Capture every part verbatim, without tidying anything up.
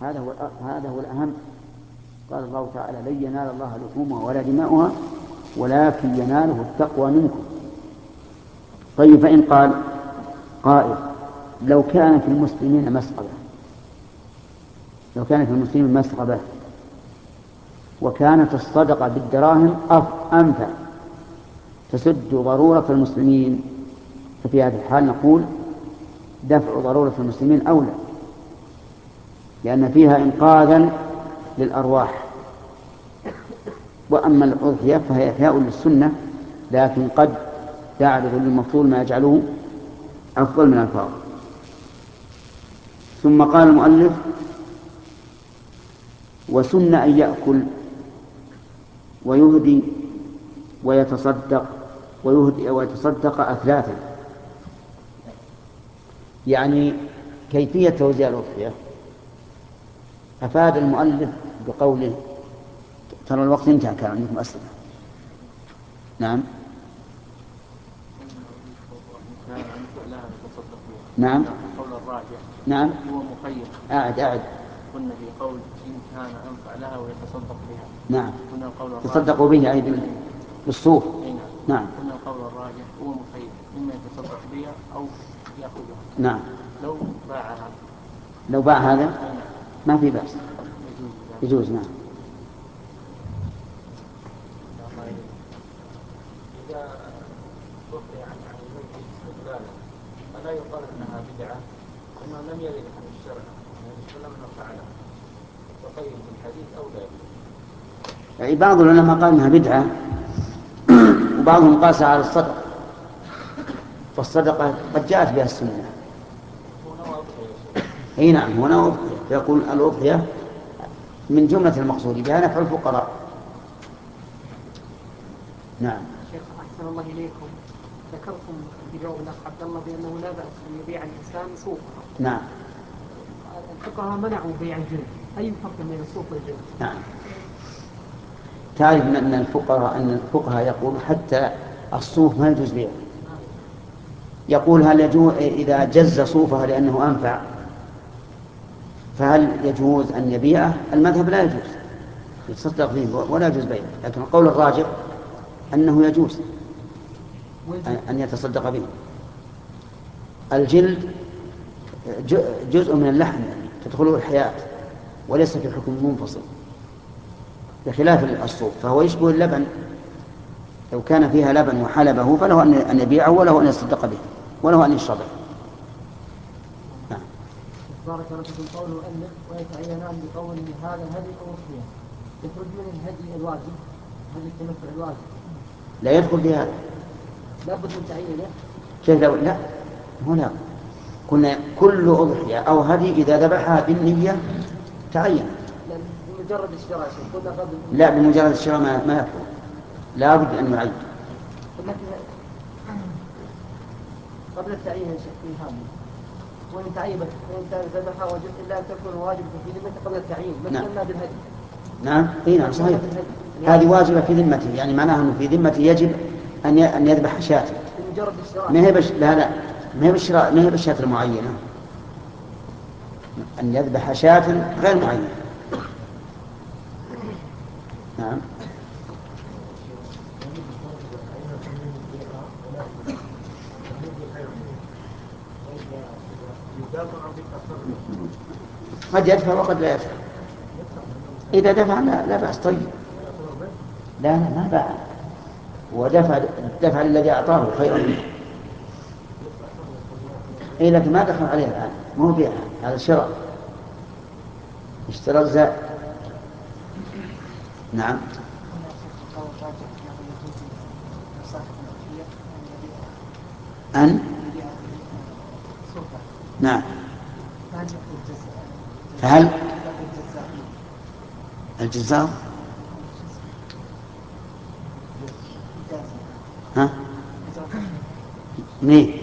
هذا هو هذا هو الأهم. قال الله تعالى: لن ينال الله لحومها ولا دماؤها ولكن يناله التقوى منكم. طيب، فإن قال قائل: لو كان في المسلمين مسغبة لو كان في المسلمين مسغبة وكانت الصدقة بالدراهم أنفع تسد ضرورة المسلمين، ففي هذه الحال نقول دفع ضرورة المسلمين أولى، لأن فيها إنقاذا للأرواح. وأما الأضحية فهي إحياء للسنة، لكن قد تعرض للمفضول ما يجعله أفضل من الفاضل. ثم قال المؤلف: وسن أن يأكل ويهدي ويتصدق ويهدي ويتصدق أثلاثا. يعني كيفية توزيع الأضحية أفاد المؤلف بقوله: ترى الوقت انتهى، كان عندكم أسئلة. نعم نعم قول الراجح نعم هو مخير. أعد أعد كنا في قول إن كان أنفع لها ويتصدق بها. نعم كنا قول الراجح تصدقوا به أي بالصوف. نعم كنا قول الراجح هو مخير، إما يتصدق بها أو يأخذها. نعم لو باعها لو باع هذا ما في بأس، يجوز. نعم إذا وقع عن الميت استقلالا فلا يقال أنها بدعة، وما لم يرد عن الشرع النبي صلى فعله وقيد الحديث أو لا. يعني بعض العلماء قال انها بدعه، وبعضهم قاس على الصدقه، فالصدقه قد جاءت بها السنه. اي نعم، هنا أضحية، فيقول الاضحيه من جمله المقصود بها نفع الفقراء. نعم. شيخ احسن الله اليكم، ذكرتم في جواب الاخ عبد الله بانه لا باس ان يبيع الانسان صوفا. نعم. الفقهاء منعوا بيع الجلد، اي فرق بين الصوف والجلد؟ نعم. تعرف ان الفقهاء ان الفقهاء يقول حتى الصوف ما يجوز بيعه. يقول: هل يجوز اذا جز صوفها لانه انفع فهل يجوز ان يبيعه؟ المذهب لا يجوز يتصدق فيه ولا يجوز بيعه، لكن القول الراجح انه يجوز ان يتصدق به. الجلد جزء من اللحم تدخله الحياة وليس في حكم منفصل، بخلاف الصوف فهو يشبه اللبن، لو كان فيها لبن وحلبه فله أن يبيعه وله أن يصدق به وله أن يشربه. نعم. بارك الله فيكم. قوله أن ويتعينان بقول هذا الهدي أو الصيام، يخرج من الهدي الواجب، هدي التمتع الواجب لا يدخل في هذا، لابد من تعيينه. كيف لو لا هنا كنا كل أضحية أو هدي إذا ذبحها بالنية تعين. بمجرد الشراء قلنا قبل. لا، بمجرد الشراء ما ما يكون، لا بد أن يعين قبل التعيين في هذا. وإن تعيبت وإن ذبحها وجب إلا أن تكون واجبة في ذمته قبل التعيين، مثل ما بالهدي. نعم اي نعم صحيح، هذه واجبة في ذمته، يعني معناها أنه في ذمته يجب أن أن يذبح شاة. بمجرد الشراء. ما هي بش... لا لا ما هي بالشراء، ما هي بالشاة المعينة، أن يذبح شاة غير معينة. نعم. قد يدفع وقد لا يدفع، إذا دفع لا, لا بأس. طيب لا لا ما باع، ودفع دفع الذي أعطاه خيرا منه. إيه لكن ما دخل عليه الآن، ما هو بيع، هذا الشراء، اشترى الزائد. نعم. أن نعم. فهل الجزاء ها مين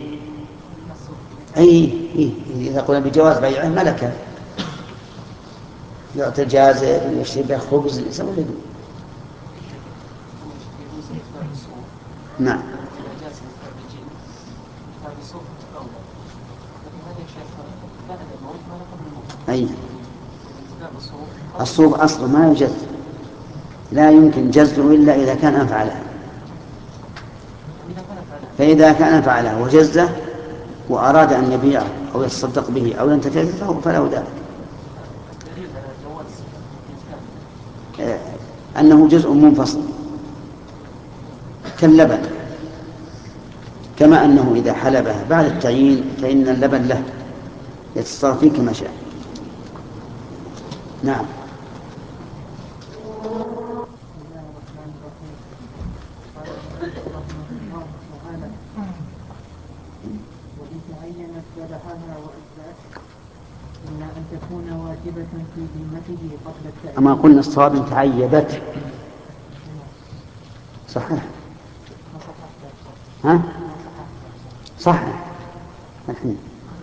أي إيه إذا قلنا بجواز بيعه ملكه يعطي الجازر ويشتري به خبز يسوي له. نعم. أي الصوف أصلا ما يجز، لا يمكن جزه إلا إذا كان أنفع له، فإذا كان أنفع له وجزه وأراد أن يبيعه أو يتصدق به أو ينتفع به فله ذلك، أنه جزء منفصل كاللبن، كما أنه إذا حلبه بعد التعيين فإن اللبن له يتصرف فيه كما شاء. نعم. وإن تعينت ذبحها وأجزأت إلا أن تكون واجبة في ذمته قبل التعيين. أما قلنا الصواب إن تعيبت صحيح. ها؟ صحيح الحين.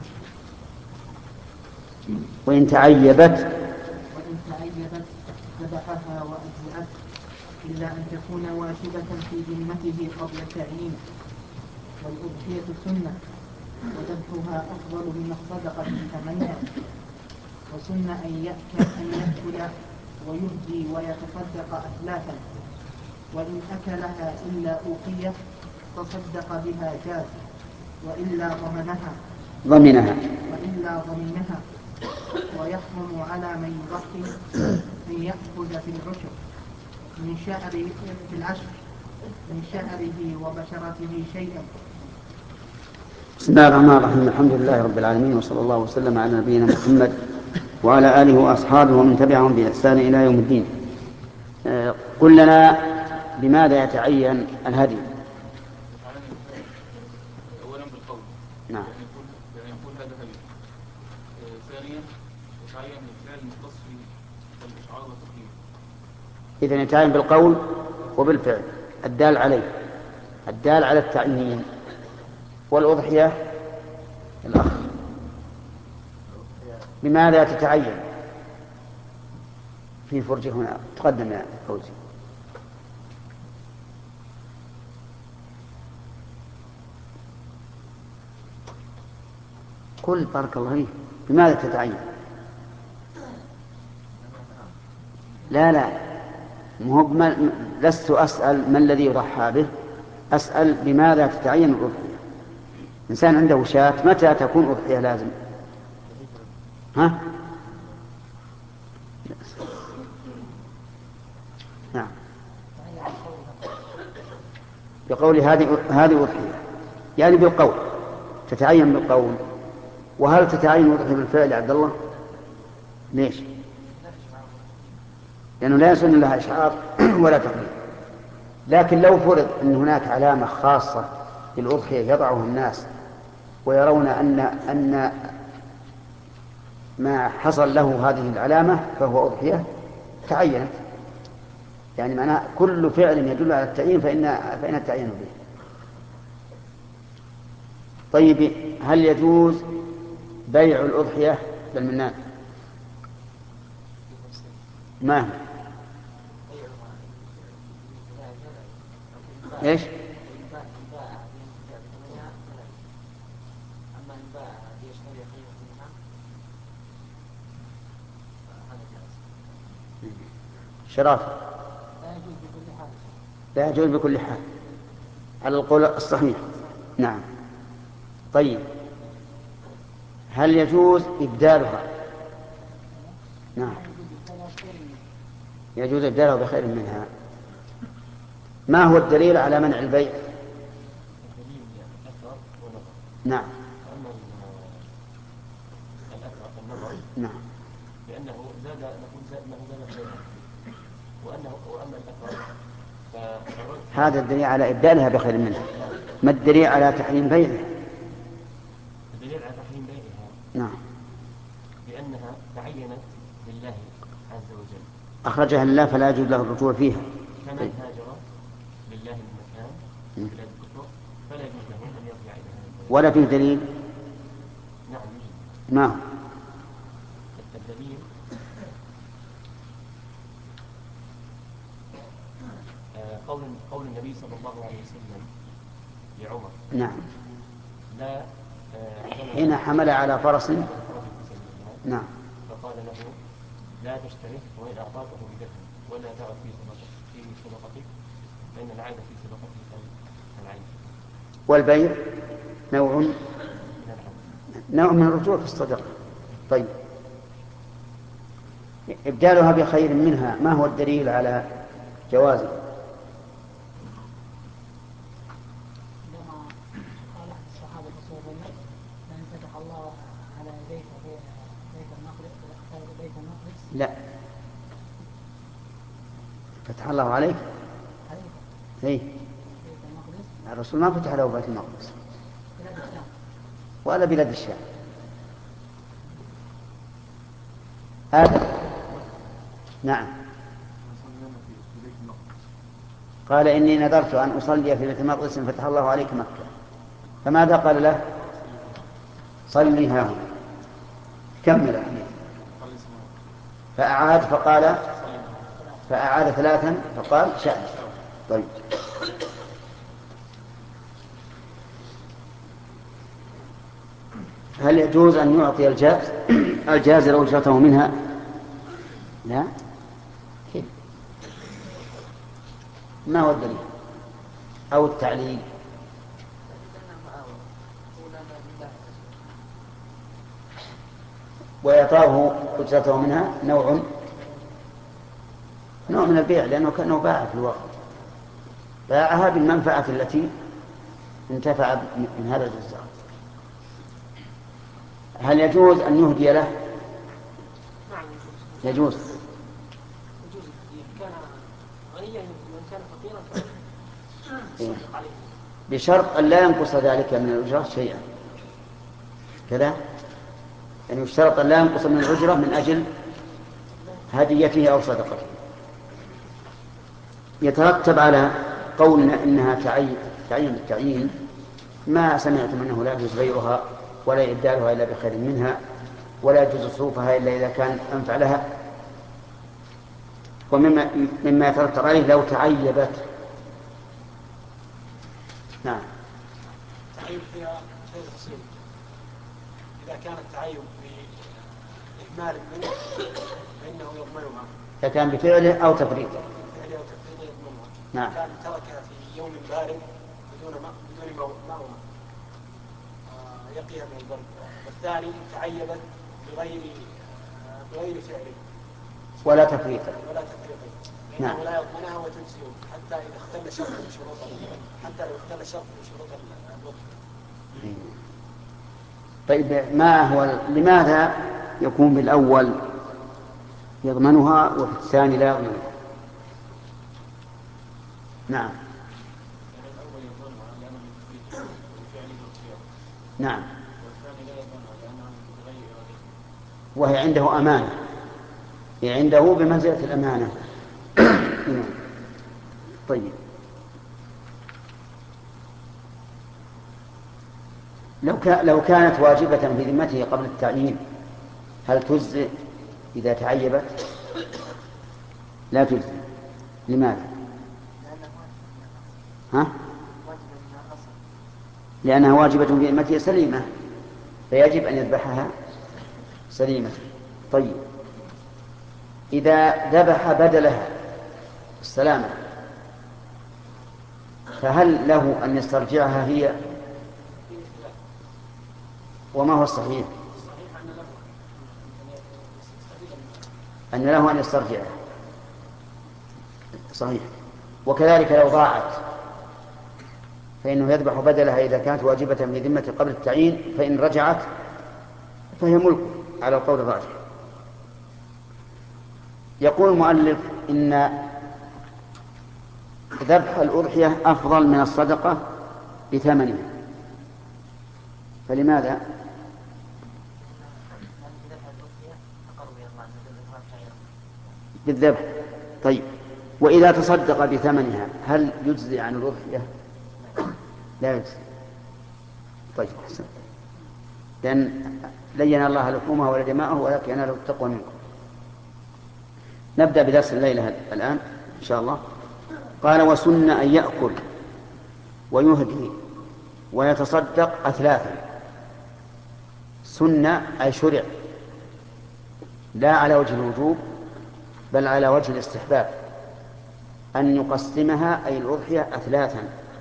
وإن تعيبت وإن تعيبت ذبحها وأجزأت إلا أن تكون واجبة في ذمته قبل التعيين. والأضحية سنة وذبحها أفضل من الصدقة ثمنها، وسنة أن يأكل أن يأكل ويهدي ويتصدق أثلاثا، وإن أكلها إلا أوقية تصدق بها جاز، وإلا ضمنها ضمنها وإلا ضمنها ويحرم على من يضحي أن يأخذ في العشر من شعره في العشر من شعره وبشرته شيئا. بسم الله الرحمن الرحيم. الحمد لله رب العالمين، وصلى الله وسلم على نبينا محمد وعلى آله وأصحابه ومن تبعهم بإحسان إلى يوم الدين. قل لنا بماذا يتعين الهدي؟ أولا بالقول. نعم. يعني يكون هذا هدي. ثانيا يتعين بالفعل المختص بالإشعار والتقييم. إذن يتعين بالقول وبالفعل الدال عليه، الدال على التعيين. والأضحية الأخ بماذا تتعين؟ في فرجة هنا، تقدم يا فوزي. قل بارك الله فيك بماذا تتعين؟ لا لا مهب لست أسأل ما الذي يضحى به، أسأل بماذا تتعين الأضحية. إنسان عنده شاة متى تكون أضحية لازم؟ ها؟ نعم. بقول هذه هذه أضحية، يعني بالقول تتعين بالقول. وهل تتعين الأضحية بالفعل يا عبد الله؟ ليش؟ لأنه لا يسن لها إشعار ولا تقليد. لكن لو فرض أن هناك علامة خاصة بالأضحية يضعها الناس ويرون أن أن ما حصل له هذه العلامة فهو أضحية تعينت، يعني معناه كل فعل يدل على التعيين فإن فإن التعيين به. طيب هل يجوز بيع الأضحية بالمنان؟ ما هو؟ ايش؟ شراف لا يجوز بكل حال على القول الصحيح. نعم. طيب هل يجوز إبدالها؟ نعم يجوز إبدالها بخير منها. ما هو الدليل على منع البيع؟ نعم نعم لأنه زاد نقول زاد أنه زاد بيعه وأنه وأما الأثر هذا الدليل على إبدالها بخير منها. ما الدليل على تحريم بيعها؟ الدليل على تحريم بيعها نعم لأنها تعينت لله عز وجل، أخرجها لله فلا يجوز له الرجوع فيها. كمن هاجر لله المكان بلاد الكفر فلا يجوز له أن يرجع إلى هذا. ولا فيه دليل؟ نعم. ما هو الدليل؟ قول قول النبي صلى الله عليه وسلم لعمر. نعم. لا حين حمل على فرس. نعم. فقال له لا تشتريه وإن أعطاته بدفن ولا تعد في في صدقتك فإن العادة في صدقته العين. والبيع نوع نوع من الرجوع في الصدقة. طيب إبدالها بخير منها ما هو الدليل على جوازه؟ لما قال الصحابة رسول الله لأن فتح الله على بيت بيت المقدس بيت المقدس. لا فتح الله عليك اي الرسول ما فتح له بيت المقدس ولا بلاد الشام. هذا نعم قال إني نذرت أن أصلي في بيت المقدس فتح الله عليك مكة. فماذا قال له؟ صلي ها هنا. كمل فأعاد فقال فأعاد ثلاثا فقال شأن. طيب هل يجوز أن يعطي الجاز الجازر أجرته منها؟ لا كيف؟ ما هو الدليل أو التعليل؟ وإعطاه أجرته منها نوع نوع من البيع لأنه كأنه باع في الواقع باعها بالمنفعة التي انتفع من هذا الجزار. هل يجوز أن يهدي له؟ يجوز. يجوز كان غنيا وإن كان فقيرا فصدق عليه بشرط أن لا ينقص ذلك من الأجرة شيئا كذا يعني يشترط أن لا ينقص من الأجرة من أجل هديته أو صدقته. يترتب على قولنا إنها تعين تعين بالتعيين ما سمعتم أنه لا يجوز بيعها ولا إبدالها إلا بخير منها ولا يجوز صروفها إلا إذا كان أنفع لها. ومما مما يترتب عليه لو تعيبت. نعم التعيب فيها شيء بسيط. إذا كان التعيب بإهمال منه فإنه يضمنها. إذا كان بفعله أو تفريطه. بفعله أو تفريطه يضمنها. نعم. كان تركها في يوم بارد بدون ما بدون مأوى يقيها من البرد. والثاني تعيبت بغير بغير فعله ولا تفريطه. ولا تفريطه. نعم. ولا يضمنها وتجزئه حتى إذا اختل شرط من شروط حتى لو اختل شرط من شروط الوقت. طيب ما هو لماذا يكون بالأول يضمنها وفي الثاني لا يضمنها؟ نعم نعم وهي عنده أمانة هي عنده بمنزلة الأمانة. طيب لو لو كانت واجبة في ذمته قبل التعيين هل تجزئ إذا تعيبت؟ لا تجزئ. لماذا؟ ها؟ لأنها واجبة في ذمته سليمة فيجب أن يذبحها سليمة. طيب إذا ذبح بدلها السلامة فهل له أن يسترجعها هي؟ وما هو الصحيح؟ أن له أن يسترجعها صحيح. وكذلك لو ضاعت فإنه يذبح بدلها إذا كانت واجبة في ذمته قبل التعيين فإن رجعت فهي ملك على القول الراجح. يقول المؤلف إن ذبح الأضحية أفضل من الصدقة بثمنها فلماذا؟ بالذبح. طيب وإذا تصدق بثمنها هل يجزي عن الأضحية؟ لا يجزي. طيب حسن. لأن لين الله لحومها ولا دماءه ولكن يناله التقوى منكم. نبدأ بدرس الليلة الآن إن شاء الله. قال وسن أن يأكل ويهدي ويتصدق أثلاثا. سنة أي شرع لا على وجه الوجوب بل على وجه الاستحباب أن يقسمها أي الأضحية أثلاثا،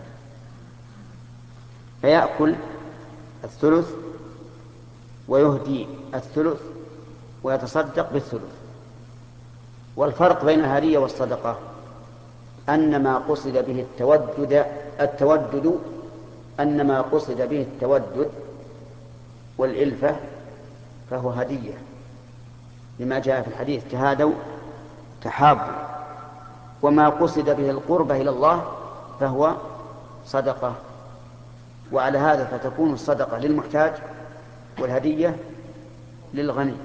فيأكل الثلث ويهدي الثلث ويتصدق بالثلث. والفرق بين الهدية والصدقة أن ما قصد به التودد التودد أن ما قصد به التودد والإلفة فهو هدية، لما جاء في الحديث تهادوا تحابوا. وما قصد به القربة إلى الله فهو صدقة. وعلى هذا فتكون الصدقة للمحتاج والهدية للغني.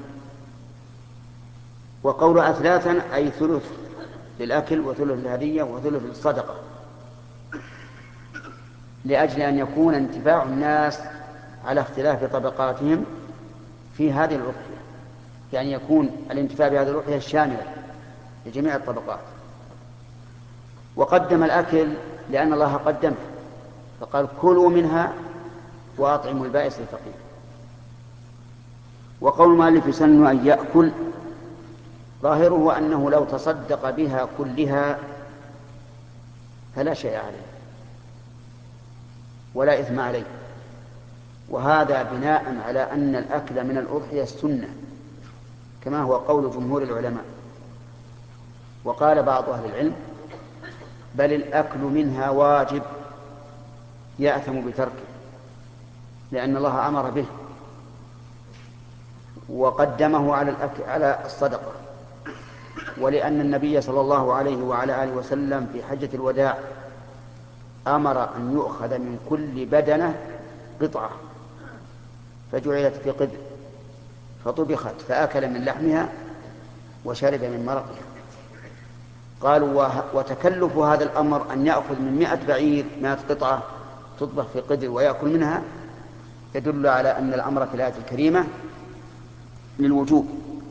وقول أثلاثا أي ثلث للأكل وثلث للهدية وثلث للصدقة، لأجل أن يكون انتفاع الناس على اختلاف طبقاتهم في هذه الأضحية، يعني يكون الانتفاع بهذه الأضحية الشاملة لجميع الطبقات. وقدم الأكل لأن الله قدمه، فقال كلوا منها وأطعموا البائس الفقير. وقول المؤلف يسن أن يأكل ظاهره أنه لو تصدق بها كلها فلا شيء عليه ولا إثم عليه، وهذا بناء على أن الأكل من الأضحية السنة كما هو قول جمهور العلماء. وقال بعض أهل العلم بل الأكل منها واجب يأثم بتركه، لأن الله أمر به وقدمه على الأكل على الصدقة، ولأن النبي صلى الله عليه وعلى آله وسلم في حجة الوداع أمر أن يؤخذ من كل بدنة قطعة فجعلت في قدر فطبخت فأكل من لحمها وشرب من مرقها. قالوا وتكلف هذا الأمر أن يأخذ من مئة بعير مئة قطعة تطبخ في قدر ويأكل منها يدل على أن الأمر في الآية الكريمة للوجوب،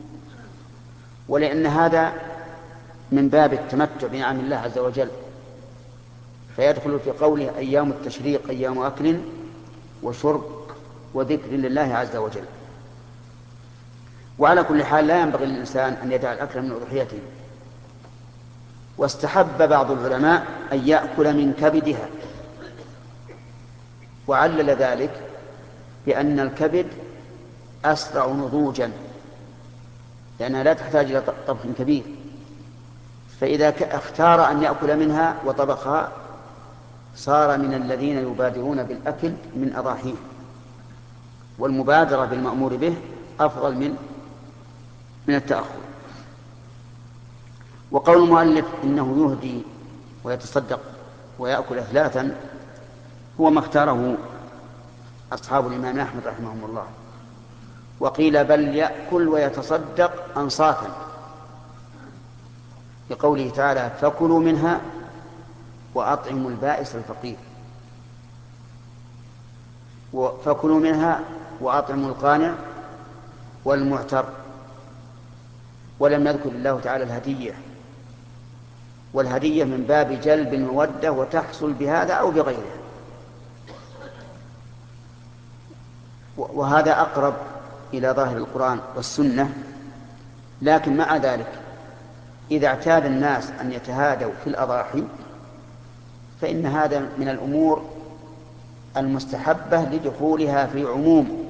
ولأن هذا من باب التمتع بنعم الله عز وجل، فيدخل في قوله أيام التشريق أيام أكل وشرب وذكر لله عز وجل. وعلى كل حال لا ينبغي للإنسان أن يدع الأكل من أضحيته. واستحب بعض العلماء أن يأكل من كبدها، وعلل ذلك بأن الكبد أسرع نضوجا لأنها لا تحتاج إلى طبخ كبير، فإذا اختار أن يأكل منها وطبخها صار من الذين يبادرون بالأكل من أضاحيه، والمبادرة بالمأمور به أفضل من من التأخر. وقول المؤلف إنه يهدي ويتصدق ويأكل أثلاثا هو ما اختاره أصحاب الإمام أحمد رحمهم الله. وقيل بل يأكل ويتصدق أنصافا لقوله تعالى فكلوا منها وأطعموا البائس الفقير، فكلوا منها وأطعموا القانع والمعتر. ولم يذكر الله تعالى الهدية، والهدية من باب جلب المودة وتحصل بهذا أو بغيره، وهذا أقرب إلى ظاهر القرآن والسنة. لكن مع ذلك إذا اعتاد الناس أن يتهادوا في الأضاحي فإن هذا من الأمور المستحبة لدخولها في عموم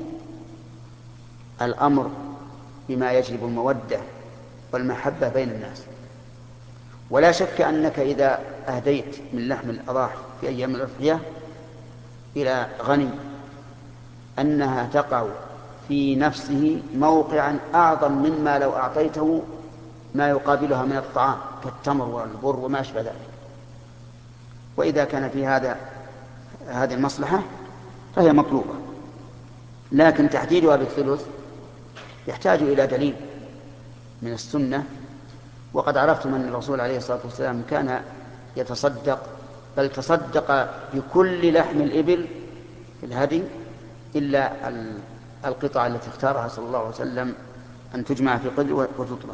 الأمر بما يجلب المودة والمحبة بين الناس. ولا شك أنك إذا أهديت من لحم الأضاحي في أيام الأضحية إلى غني أنها تقع في نفسه موقعا أعظم مما لو أعطيته ما يقابلها من الطعام كالتمر والبر وما أشبه ذلك. وإذا كان في هذا هذه المصلحة فهي مطلوبة، لكن تحديدها بالثلث يحتاج إلى دليل من السنة. وقد عرفتم أن الرسول عليه الصلاة والسلام كان يتصدق، بل تصدق بكل لحم الإبل في الهدي إلا القطعة التي اختارها صلى الله عليه وسلم أن تجمع في قدر وتطبخ.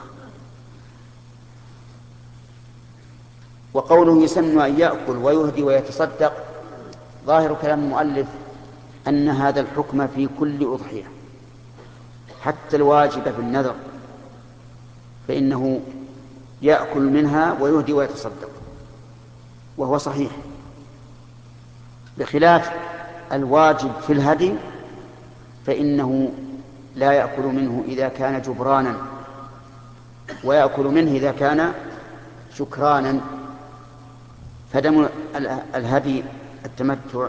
وقوله يسن أن يأكل ويهدي ويتصدق ظاهر كلام المؤلف أن هذا الحكم في كل أضحية حتى الواجبة بالنذر، فإنه يأكل منها ويهدي ويتصدق، وهو صحيح، بخلاف الواجب في الهدي فإنه لا يأكل منه إذا كان جبرانا، ويأكل منه إذا كان شكرانا. فدم الهدي التمتع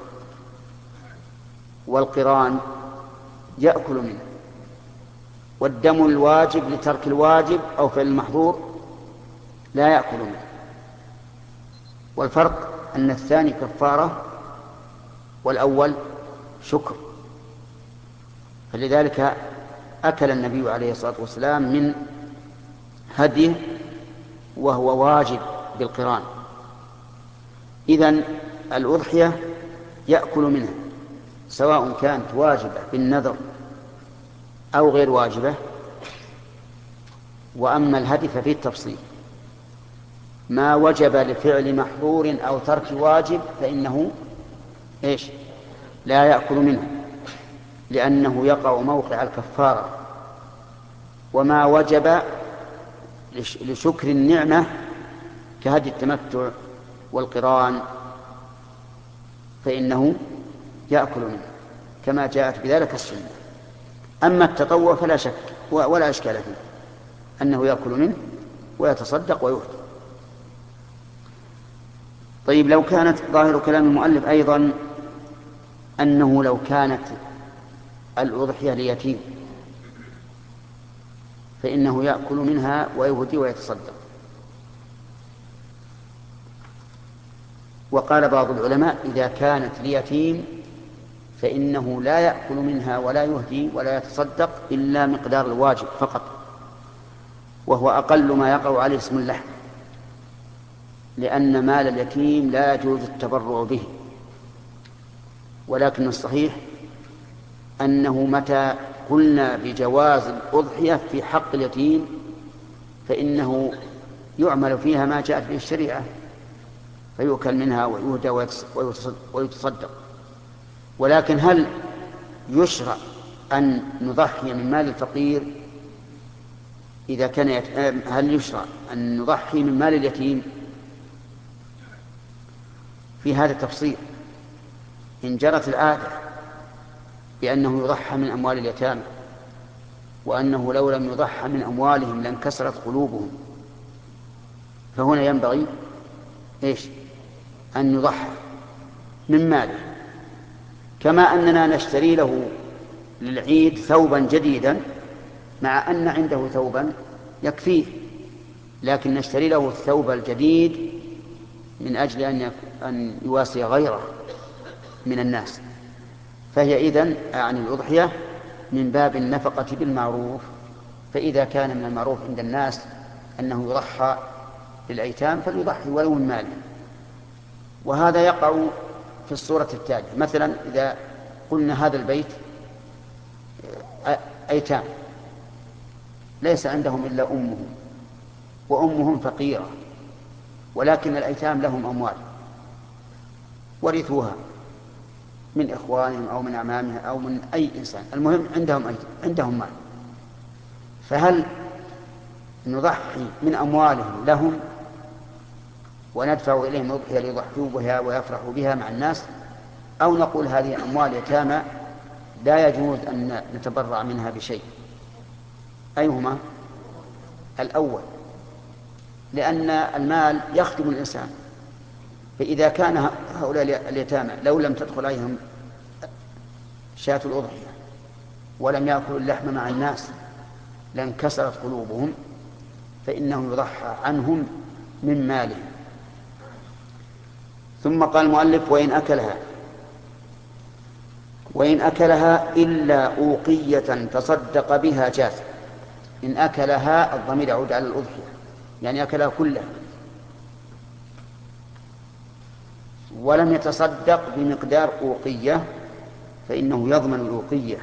والقران يأكل منه، والدم الواجب لترك الواجب أو فعل المحظور لا يأكل منه. والفرق أن الثاني كفارة والأول شكر، فلذلك أكل النبي عليه الصلاة والسلام من هديه وهو واجب بالقران. إذن الأضحية يأكل منها سواء كانت واجبة بالنذر أو غير واجبة. وأما الهدي ففيه التفصيل، ما وجب لفعل محظور أو ترك واجب فإنه إيش؟ لا يأكل منه، لأنه يقع موقع الكفارة. وما وجب لشكر النعمة كهدي التمتع والقران فإنه يأكل منه كما جاءت بذلك السنة. أما التطوع فلا شك ولا إشكال فيه أنه يأكل منه ويتصدق ويهدي. طيب، لو كانت ظاهر كلام المؤلف أيضا أنه لو كانت الأضحية ليتيم فإنه يأكل منها ويهدي ويتصدق. وقال بعض العلماء إذا كانت ليتيم فإنه لا يأكل منها ولا يهدي ولا يتصدق إلا مقدار الواجب فقط، وهو أقل ما يقع عليه اسم اللحم، لأن مال اليتيم لا يجوز التبرع به. ولكن الصحيح أنه متى قلنا بجواز الأضحية في حق اليتيم فإنه يعمل فيها ما جاءت به الشريعة، فيؤكل منها ويهدى ويتصدق. ولكن هل يشرع أن نضحي من مال الفقير إذا كان يت... هل يشرع أن نضحي من مال اليتيم؟ في هذا التفصيل. إن جرت العادة بأنه يضحى من أموال اليتامى، وأنه لو لم يضحى من أموالهم لانكسرت قلوبهم، فهنا ينبغي إيش؟ أن يضحى من ماله، كما أننا نشتري له للعيد ثوبا جديدا مع أن عنده ثوبا يكفيه، لكن نشتري له الثوب الجديد من أجل أن أن يواسي غيره من الناس. فهي إذن عن الأضحية من باب النفقة بالمعروف. فإذا كان من المعروف عند الناس أنه يضحى للأيتام فليضحي ولو من ماله. وهذا يقع في الصورة التالية: مثلا إذا قلنا هذا البيت أيتام ليس عندهم إلا أمهم، وأمهم فقيرة، ولكن الأيتام لهم أموال ورثوها من إخوانهم أو من أعمامها أو من أي إنسان، المهم عندهم عندهم مال. فهل نضحي من أموالهم لهم وندفع إليهم الأضحية ليضحوا بها ويفرحوا بها مع الناس، أو نقول هذه أموال يتامى لا يجوز أن نتبرع منها بشيء؟ أيهما؟ الأول، لأن المال يخدم الإنسان. فإذا كان هؤلاء اليتامى لو لم تدخل عليهم شاة الأضحية ولم يأكلوا اللحم مع الناس لانكسرت قلوبهم، فإنه يضحى عنهم من مالهم. ثم قال المؤلف: وإن أكلها وإن أكلها إلا أوقية تصدق بها جاز. إن أكلها الضمير يعود على الأضحية، يعني أكلها كلها ولم يتصدق بمقدار أوقية فإنه يضمن الأوقية.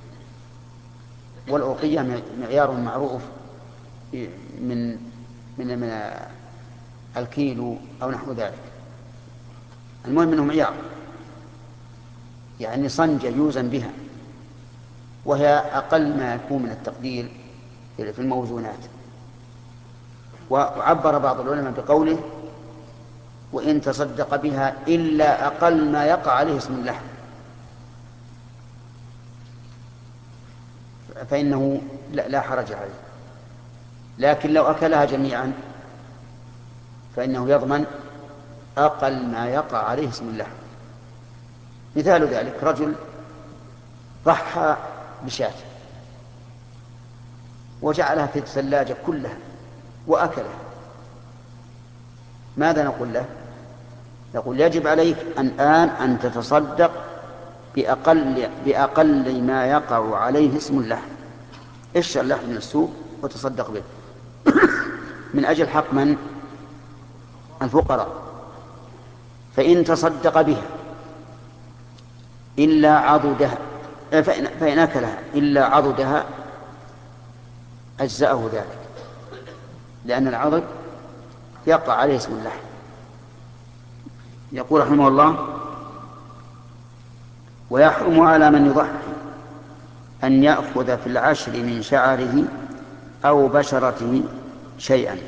والأوقية معيار معروف من من من الكيلو أو نحو ذلك، المهم أنه معيار، يعني صنجة يوزن بها، وهي أقل ما يكون من التقدير في الموزونات. وعبر بعض العلماء بقوله وإن تصدق بها إلا أقل ما يقع عليه اسم اللحم، فإنه لا حرج عليه. لكن لو أكلها جميعا فإنه يضمن أقل ما يقع عليه اسم اللحم. مثال ذلك رجل ضحى بشاة وجعلها في الثلاجة كلها وأكلها، ماذا نقول له؟ نقول يجب عليك الآن أن تتصدق بأقل, بأقل ما يقع عليه اسم اللحم. اشتر اللحم من السوق وتصدق به من أجل حق من؟ الفقراء. فإن تصدق بها إلا عضدها، فإن, فإن أكلها إلا عضدها أجزأه ذلك، لأن العضد يقع عليه اسم اللحم. يقول رحمه الله ويحرم على من يضحي أن يأخذ في العشر من شعره أو بشرته شيئا.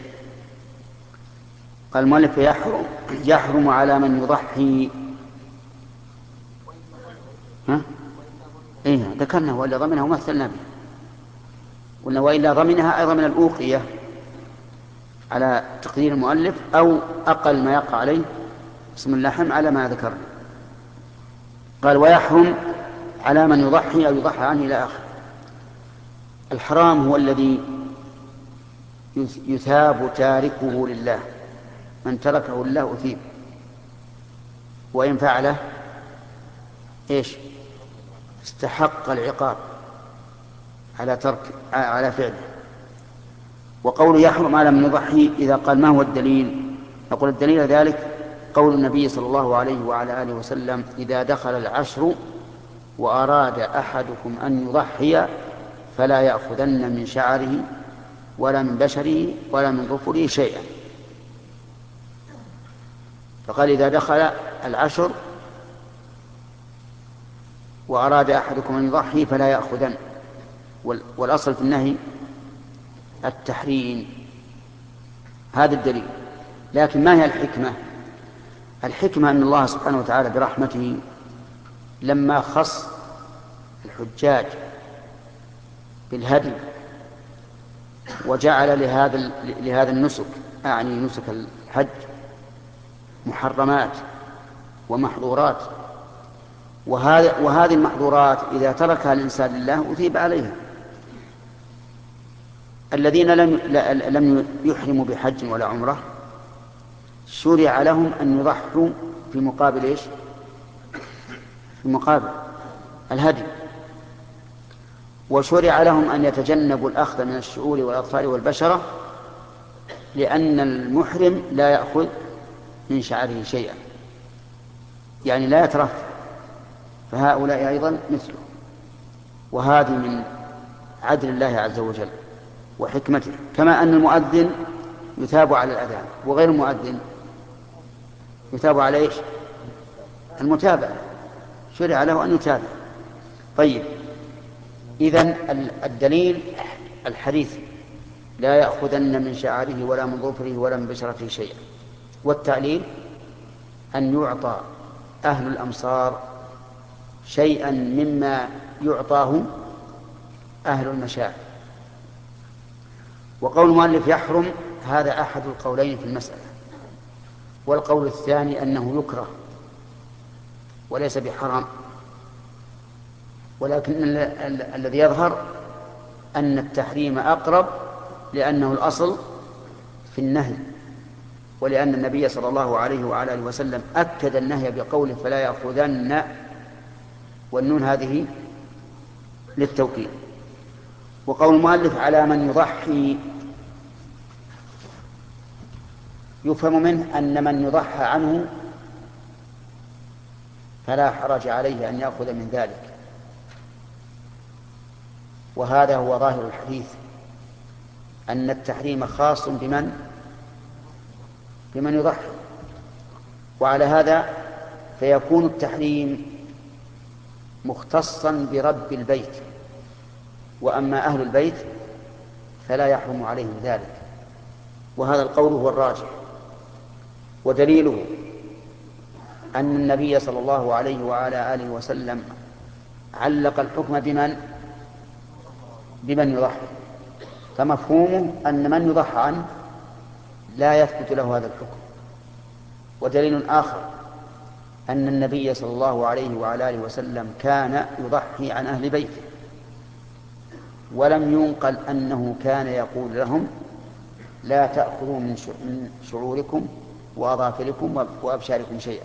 قال المؤلف يحرم, يحرم على من يضحي. ها؟ إيه ذكرنا وإلا ضمنها ومثلنا به، قلنا وإلا ضمنها أيضا من الأوقية على تقدير المؤلف أو أقل ما يقع عليه اسم اللحم على ما ذكرنا. قال ويحرم على من يضحي أو يضحى عنه إلى آخر. الحرام هو الذي يثاب تاركه لله، من تركه لله أثيب، وإن فعله إيش استحق العقاب على ترك على فعله. وقول يحرم على من يضحي إذا قال ما هو الدليل؟ نقول الدليل ذلك قول النبي صلى الله عليه وعلى آله وسلم إذا دخل العشر وأراد أحدكم أن يضحي فلا يأخذن من شعره ولا من بشره ولا من ظفره شيئا. فقال إذا دخل العشر وأراد أحدكم أن يضحي فلا يأخذن، والأصل في النهي التحريم، هذا الدليل. لكن ما هي الحكمة؟ الحكمة أن الله سبحانه وتعالى برحمته لما خص الحجاج بالهدي وجعل لهذا لهذا النسك، أعني نسك الحج، محرمات ومحظورات، وهذه المحظورات إذا تركها الإنسان لله أثيب عليها. الذين لم لم يحرموا بحج ولا عمرة شرع لهم أن يضحوا في مقابل إيش؟ في مقابل الهدي. وشرع لهم أن يتجنبوا الأخذ من الشعور والأظفار والبشرة، لأن المحرم لا يأخذ من شعره شيئا، يعني لا يترفع، فهؤلاء أيضا مثله. وهذه من عدل الله عز وجل وحكمته، كما أن المؤذن يثاب على الأذان وغير المؤذن يثاب على إيش؟ المتابعة، شرع له أن يتابع. طيب، إذن الدليل الحديث لا يأخذن من شعره ولا من ظفره ولا من بشرته شيئا، والتعليل أن يعطى أهل الأمصار شيئا مما يعطاه أهل المشاعر. وقول المؤلف يحرم هذا أحد القولين في المسألة، والقول الثاني أنه يكره وليس بحرام، ولكن الذي يظهر أن التحريم أقرب، لأنه الأصل في النهي، ولأن النبي صلى الله عليه وعلى آله وسلم أكد النهي بقوله فلا يأخذن، والنون هذه للتوكيد. وقول المؤلف على من يضحي يفهم منه أن من يضحى عنه فلا حرج عليه أن يأخذ من ذلك، وهذا هو ظاهر الحديث، أن التحريم خاص بمن بمن يضحي. وعلى هذا فيكون التحريم مختصا برب البيت، وأما أهل البيت فلا يحرم عليهم ذلك، وهذا القول هو الراجح. ودليله أن النبي صلى الله عليه وعلى آله وسلم علق الحكم بمن بمن يضحي، فمفهومه أن من يضحى عنه لا يثبت له هذا الحكم. ودليل آخر أن النبي صلى الله عليه وعلى آله وسلم كان يضحي عن أهل بيته، ولم ينقل أنه كان يقول لهم لا تأخذوا من شعوركم وأظافركم وأبشاركم شيئا،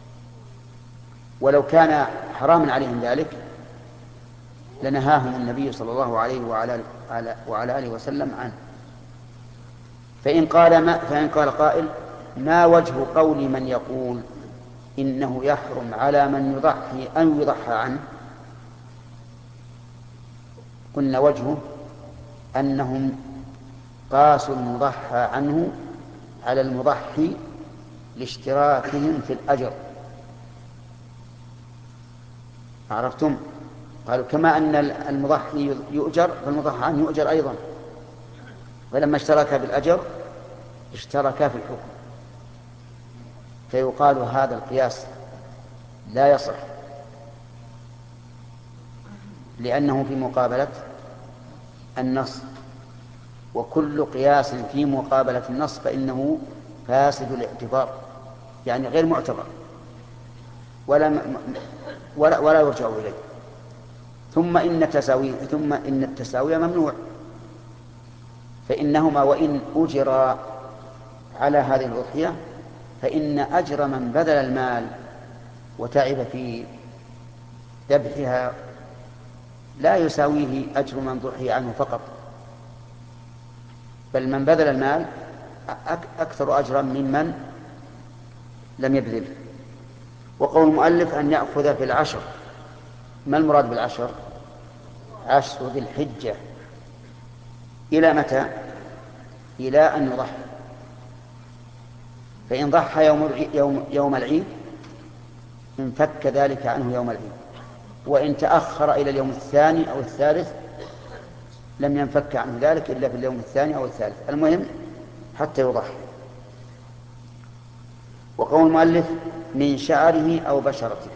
ولو كان حراما عليهم ذلك لنهاهم النبي صلى الله عليه وعلى آله وسلم عنه. فإن قال, ما فإن قال قائل ما وجه قول من يقول إنه يحرم على من يضحي أن يضحى عنه؟ قلنا وجهه أنهم قاسوا المضحى عنه على المضحي لاشتراكهم في الأجر. عرفتم؟ قالوا كما أن المضحي يؤجر فالمضحى عنه يؤجر أيضا، ولما اشترك بالأجر اشتركا في الحكم. فيقال هذا القياس لا يصح لأنه في مقابلة النص، وكل قياس في مقابلة النص فإنه فاسد الاعتبار، يعني غير معتبر ولا ولا, ولا يرجع إليه. ثم إن التساوي ثم إن التساوي ممنوع، فإنهما وإن أجرا على هذه الأضحية فإن أجر من بذل المال وتعب في ذبحها لا يساويه أجر من ضحي عنه فقط، بل من بذل المال أكثر أجرا ممن لم يبذل. وقول المؤلف أن يأخذ في العشر، ما المراد بالعشر؟ عشر ذي الحجة. إلى متى؟ إلى أن يضحي. فإن ضحى يوم, يوم, يوم العيد انفك ذلك عنه يوم العيد، وإن تأخر إلى اليوم الثاني أو الثالث لم ينفك عنه ذلك إلا في اليوم الثاني أو الثالث، المهم حتى يضحي. وقول المؤلف من شعره أو بشرته،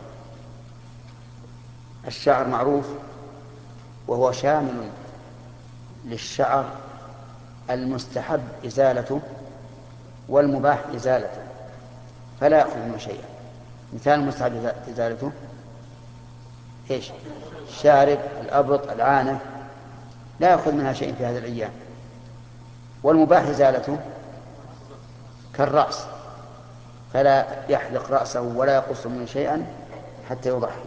الشعر معروف وهو شامل للشعر المستحب إزالته والمباح إزالته، فلا يأخذ منه شيئا. مثال المستحب إزالته إيش؟ الشارب، الأبط، العانة، لا يأخذ منها شيء في هذه الأيام. والمباح إزالته كالرأس، فلا يحلق رأسه ولا يقص منه شيئا حتى يضحي.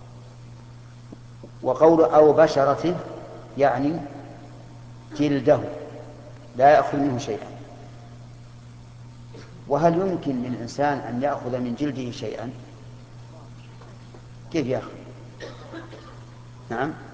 وقول أو بشرته يعني جلده، لا يأخذ منه شيئا. وهل يمكن للإنسان أن يأخذ من جلده شيئا؟ كيف يأخذ؟ نعم،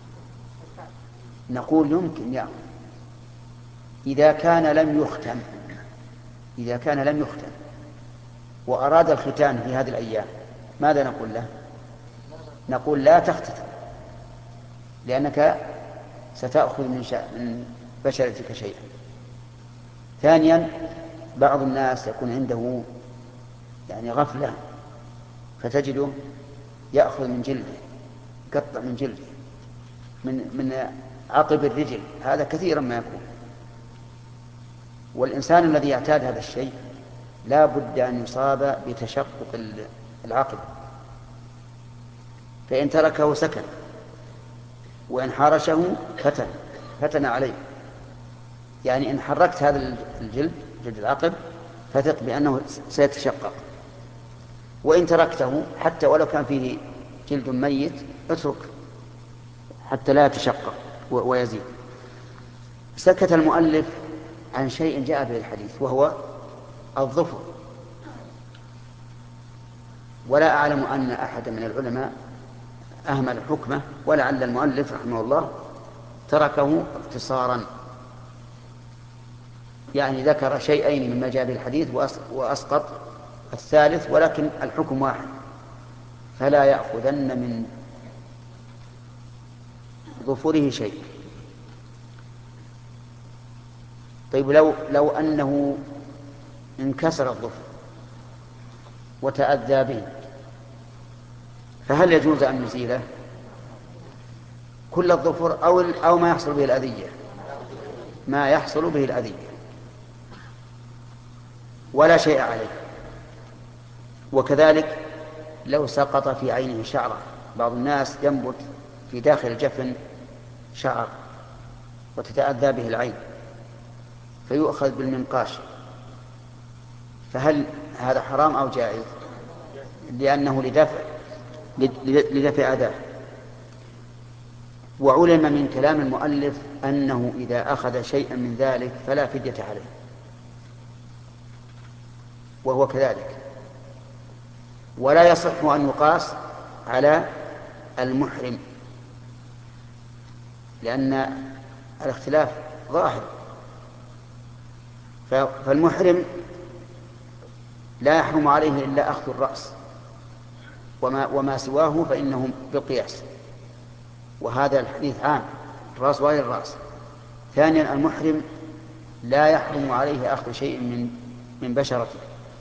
نقول يمكن يأخذ إذا كان لم يختن، إذا كان لم يختن وأراد الختان في هذه الأيام، ماذا نقول له؟ نقول لا تختتن، لأنك ستأخذ من, من بشرتك شيئا. ثانيا، بعض الناس يكون عنده يعني غفلة فتجده يأخذ من جلده، يقطع من جلده، من من عقب الرجل، هذا كثيرا ما يكون. والإنسان الذي يعتاد هذا الشيء لا بد أن يصاب بتشقق العقب، فإن تركه سكن، وإن حارشه فتن فتن عليه. يعني إن حركت هذا الجلد جلد العقب فثق بأنه سيتشقق، وإن تركته حتى ولو كان فيه جلد ميت اترك حتى لا يتشقق ويزيد. سكت المؤلف عن شيء جاء به الحديث وهو الظفر، ولا أعلم أن أحد من العلماء أهمل حكمه، ولعل المؤلف رحمه الله تركه اختصارا، يعني ذكر شيئين مما جاء به الحديث وأسقط الثالث، ولكن الحكم واحد، فلا يأخذن من ظفره شيء. طيب لو لو أنه انكسر الظفر وتأذى به فهل يجوز أن نزيله كل الظفر أو أو ما يحصل به الأذية؟ ما يحصل به الأذية ولا شيء عليه. وكذلك لو سقط في عينه شعرة، بعض الناس ينبت في داخل الجفن شعر وتتأذى به العين فيؤخذ بالمنقاش، فهل هذا حرام أو جائز؟ لأنه لدفع لدفع أذاه. وعلم من كلام المؤلف أنه إذا أخذ شيئا من ذلك فلا فدية عليه، وهو كذلك. ولا يصح أن يقاس على المحرم لأن الاختلاف ظاهر. فالمحرم لا يحرم عليه إلا أخذ الرأس، وما, وما سواه فإنه بالقياس، وهذا الحديث عام الرأس وغير الرأس. ثانيا المحرم لا يحرم عليه أخذ شيء من من بشرته،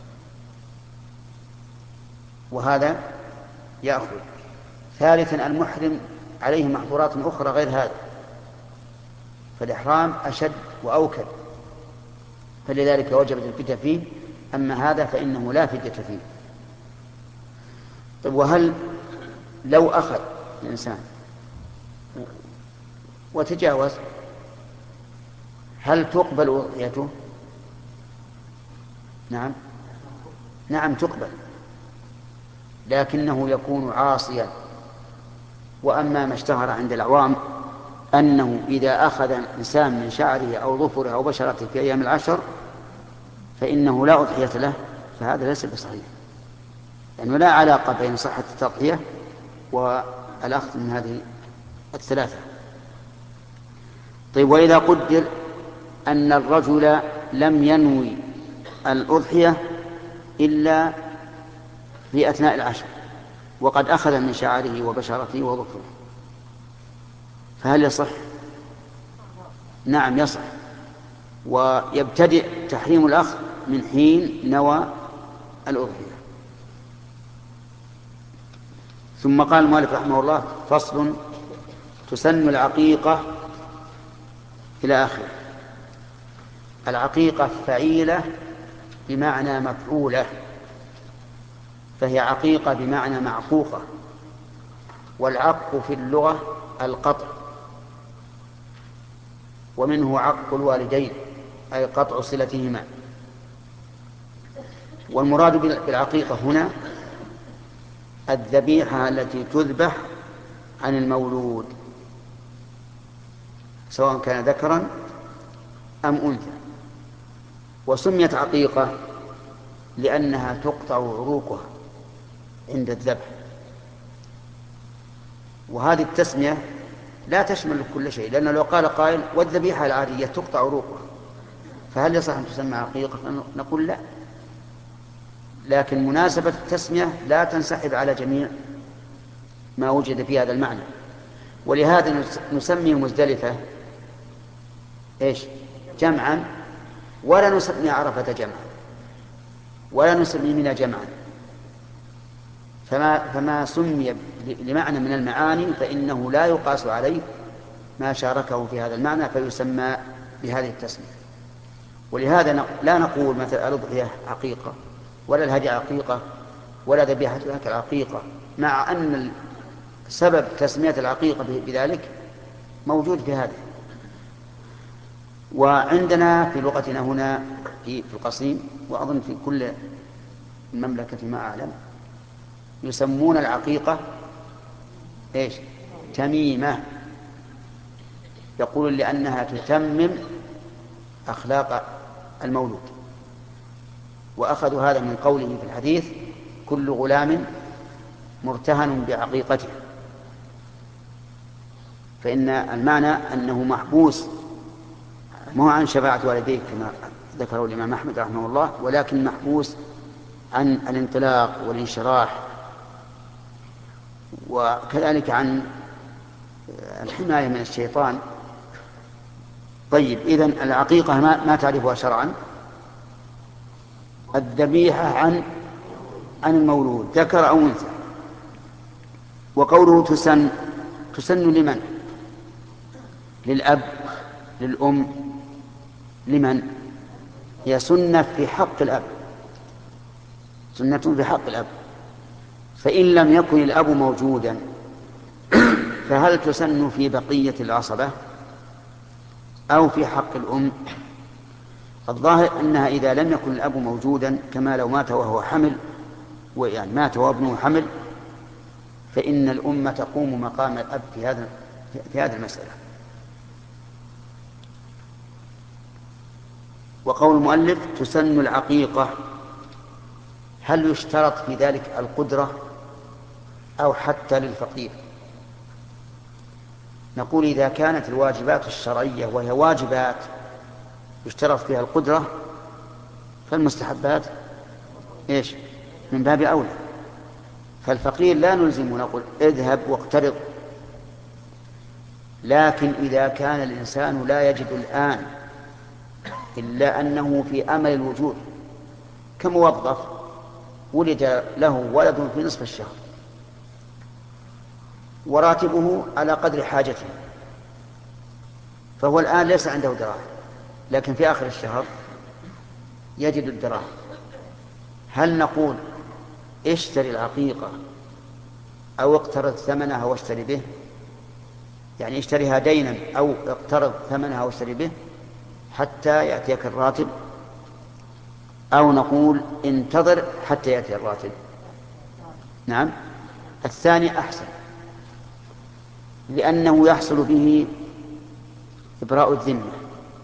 وهذا يأخذ. ثالثا المحرم عليه محظورات أخرى غير هذا، فالإحرام أشد وأوكد، فلذلك وجبت الفدية فيه. أما هذا فإنه لا فدية فيه. طيب وهل لو أخذ الإنسان وتجاوز هل تقبل أضحيته؟ نعم نعم تقبل، لكنه يكون عاصيا. وأما ما اشتهر عند العوام أنه إذا أخذ الإنسان من شعره أو ظفره أو بشرته في أيام العشر فإنه لا أضحية له، فهذا ليس بصحيح، لأنه لا علاقة بين صحة التضحية والأخذ من هذه الثلاثة. طيب وإذا قدر أن الرجل لم ينوي الأضحية إلا في أثناء العشر وقد أخذ من شعره وبشرته وظفره، فهل يصح؟ نعم يصح، ويبتدئ تحريم الأخذ من حين نوى الأضحية. ثم قال المؤلف رحمه الله: فصل: تسن العقيقة إلى آخره. العقيقة فعيلة بمعنى مفعولة، فهي عقيقة بمعنى معقوقة، والعق في اللغة القطع، ومنه عق الوالدين أي قطع صلتهما. والمراد بالعقيقة هنا الذبيحة التي تذبح عن المولود سواء كان ذكرا أم أنثى. وسميت عقيقة لأنها تقطع عروقها عند الذبح، وهذه التسمية لا تشمل كل شيء، لأنه لو قال قائل والذبيحة العادية تقطع عروقها فهل يصح أن تسمى عقيقة؟ نقول لا، لكن مناسبة التسمية لا تنسحب على جميع ما وجد في هذا المعنى. ولهذا نسمي مزدلفة إيش؟ جمعا، ولا نسمي عرفة جمعا، ولا نسمي منى جمعا. فما, فما سمي لمعنى من المعاني فإنه لا يقاس عليه ما شاركه في هذا المعنى فيسمى بهذه التسمية. ولهذا لا نقول مثل الأضحية عقيقة ولا الهدي عقيقة ولا ذبيحة الأكل عقيقة، مع أن سبب تسمية العقيقة بذلك موجود في هذا. وعندنا في لغتنا هنا في القصيم، وأظن في كل المملكة ما أعلم، يسمون العقيقة إيش؟ تميمة. يقول لأنها تتمم أخلاق المولود، وأخذوا هذا من قوله في الحديث: كل غلام مرتهن بعقيقته. فإن المعنى أنه محبوس مو عن شفاعة والديه كما ذكره الإمام أحمد رحمه الله، ولكن محبوس عن الانطلاق والانشراح، وكذلك عن الحماية من الشيطان طيب، إذن العقيقة ما, ما تعرفها شرعا؟ الذبيحة عن عن المولود ذكر أو أنثى. وقوله تسن، تسن لمن؟ للأب، للأم، لمن؟ هي سنة في حق الأب، سنة في حق الأب. فإن لم يكن الأب موجودا فهل تسن في بقية العصبة أو في حق الأم؟ الظاهر أنها إذا لم يكن الأب موجودا، كما لو مات وهو حمل، ويعني مات وابنه حمل، فإن الأم تقوم مقام الأب في هذا في هذه المسألة. وقول المؤلف تسن العقيقة، هل يشترط في ذلك القدرة أو حتى للفقير؟ نقول إذا كانت الواجبات الشرعية وهي واجبات يشترط فيها القدرة، فالمستحبات إيش؟ من باب أولى. فالفقير لا نلزم ونقول اذهب واقترض، لكن إذا كان الإنسان لا يجد الآن إلا أنه في أمل الوجود، كموظف ولد له ولد في نصف الشهر وراتبه على قدر حاجته، فهو الآن ليس عنده دراهم، لكن في آخر الشهر يجد الدراهم. هل نقول اشتري العقيقة أو اقترض ثمنها واشتري به؟ يعني اشتريها دينا أو اقترض ثمنها واشتري به حتى يأتيك الراتب، أو نقول انتظر حتى يأتي الراتب؟ نعم، الثاني أحسن، لأنه يحصل به إبراء الذمة،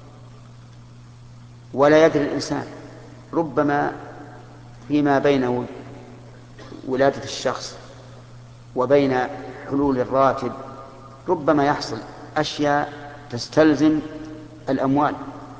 ولا يدري الإنسان، ربما فيما بين ولادة الشخص وبين حلول الراتب ربما يحصل أشياء تستلزم الأموال،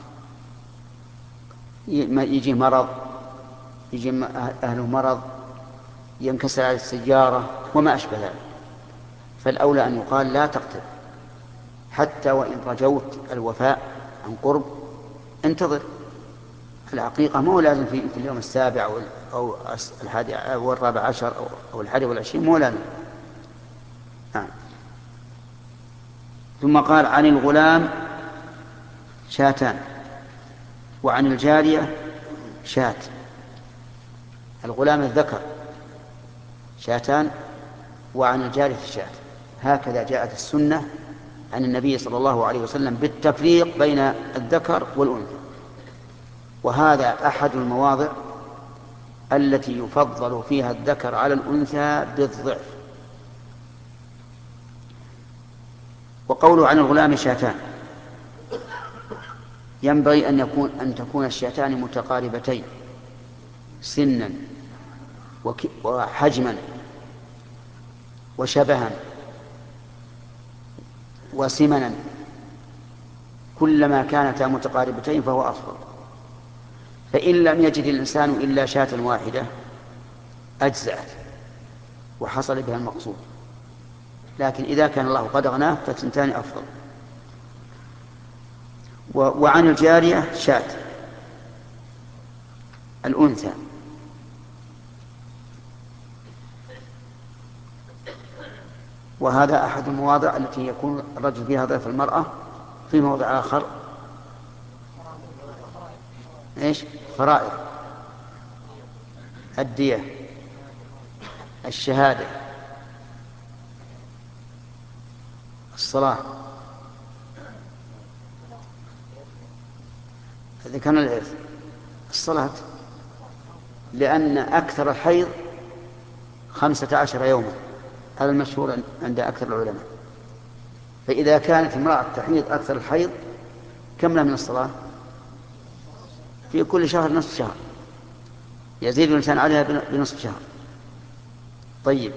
يجي مرض، يجي أهله مرض، ينكسر على السيارة وما أشبه ذلك. فالأولى أن يقال لا تقتل، حتى وإن رجوت الوفاء عن قرب انتظر. العقيقة ما هو لازم في اليوم السابع أو الحادي أو الرابع عشر أو الحادي والعشرين، مو لازم. نعم. ثم قال عن الغلام شاتان وعن الجارية شات. الغلام الذكر شاتان وعن الجارية شات، هكذا جاءت السنة عن النبي صلى الله عليه وسلم بالتفريق بين الذكر والأنثى. وهذا أحد المواضع التي يفضل فيها الذكر على الأنثى بالضعف. وقوله عن الغلام شاتان، ينبغي أن يكون أن تكون الشاتان متقاربتين سنا وحجما وشبها وسمنا، كلما كانتا متقاربتين فهو أفضل. فإن لم يجد الإنسان إلا شاة واحدة أجزأت وحصل بها المقصود، لكن إذا كان الله قد أغناه فتنتان أفضل. وعن الجارية شاة الأنثى، وهذا أحد المواضع التي يكون الرجل فيها ضيف المرأة. في موضع آخر إيش؟ فرائض، الدية، الشهادة، الصلاة، إذا كان العرس، الصلاة، لأن أكثر الحيض خمسة عشر يوما، هذا المشهور عند أكثر العلماء. فإذا كانت امرأة تحيض أكثر الحيض كم لها من الصلاة؟ في كل شهر نصف شهر، يزيد الإنسان عليها بنصف شهر. طيب،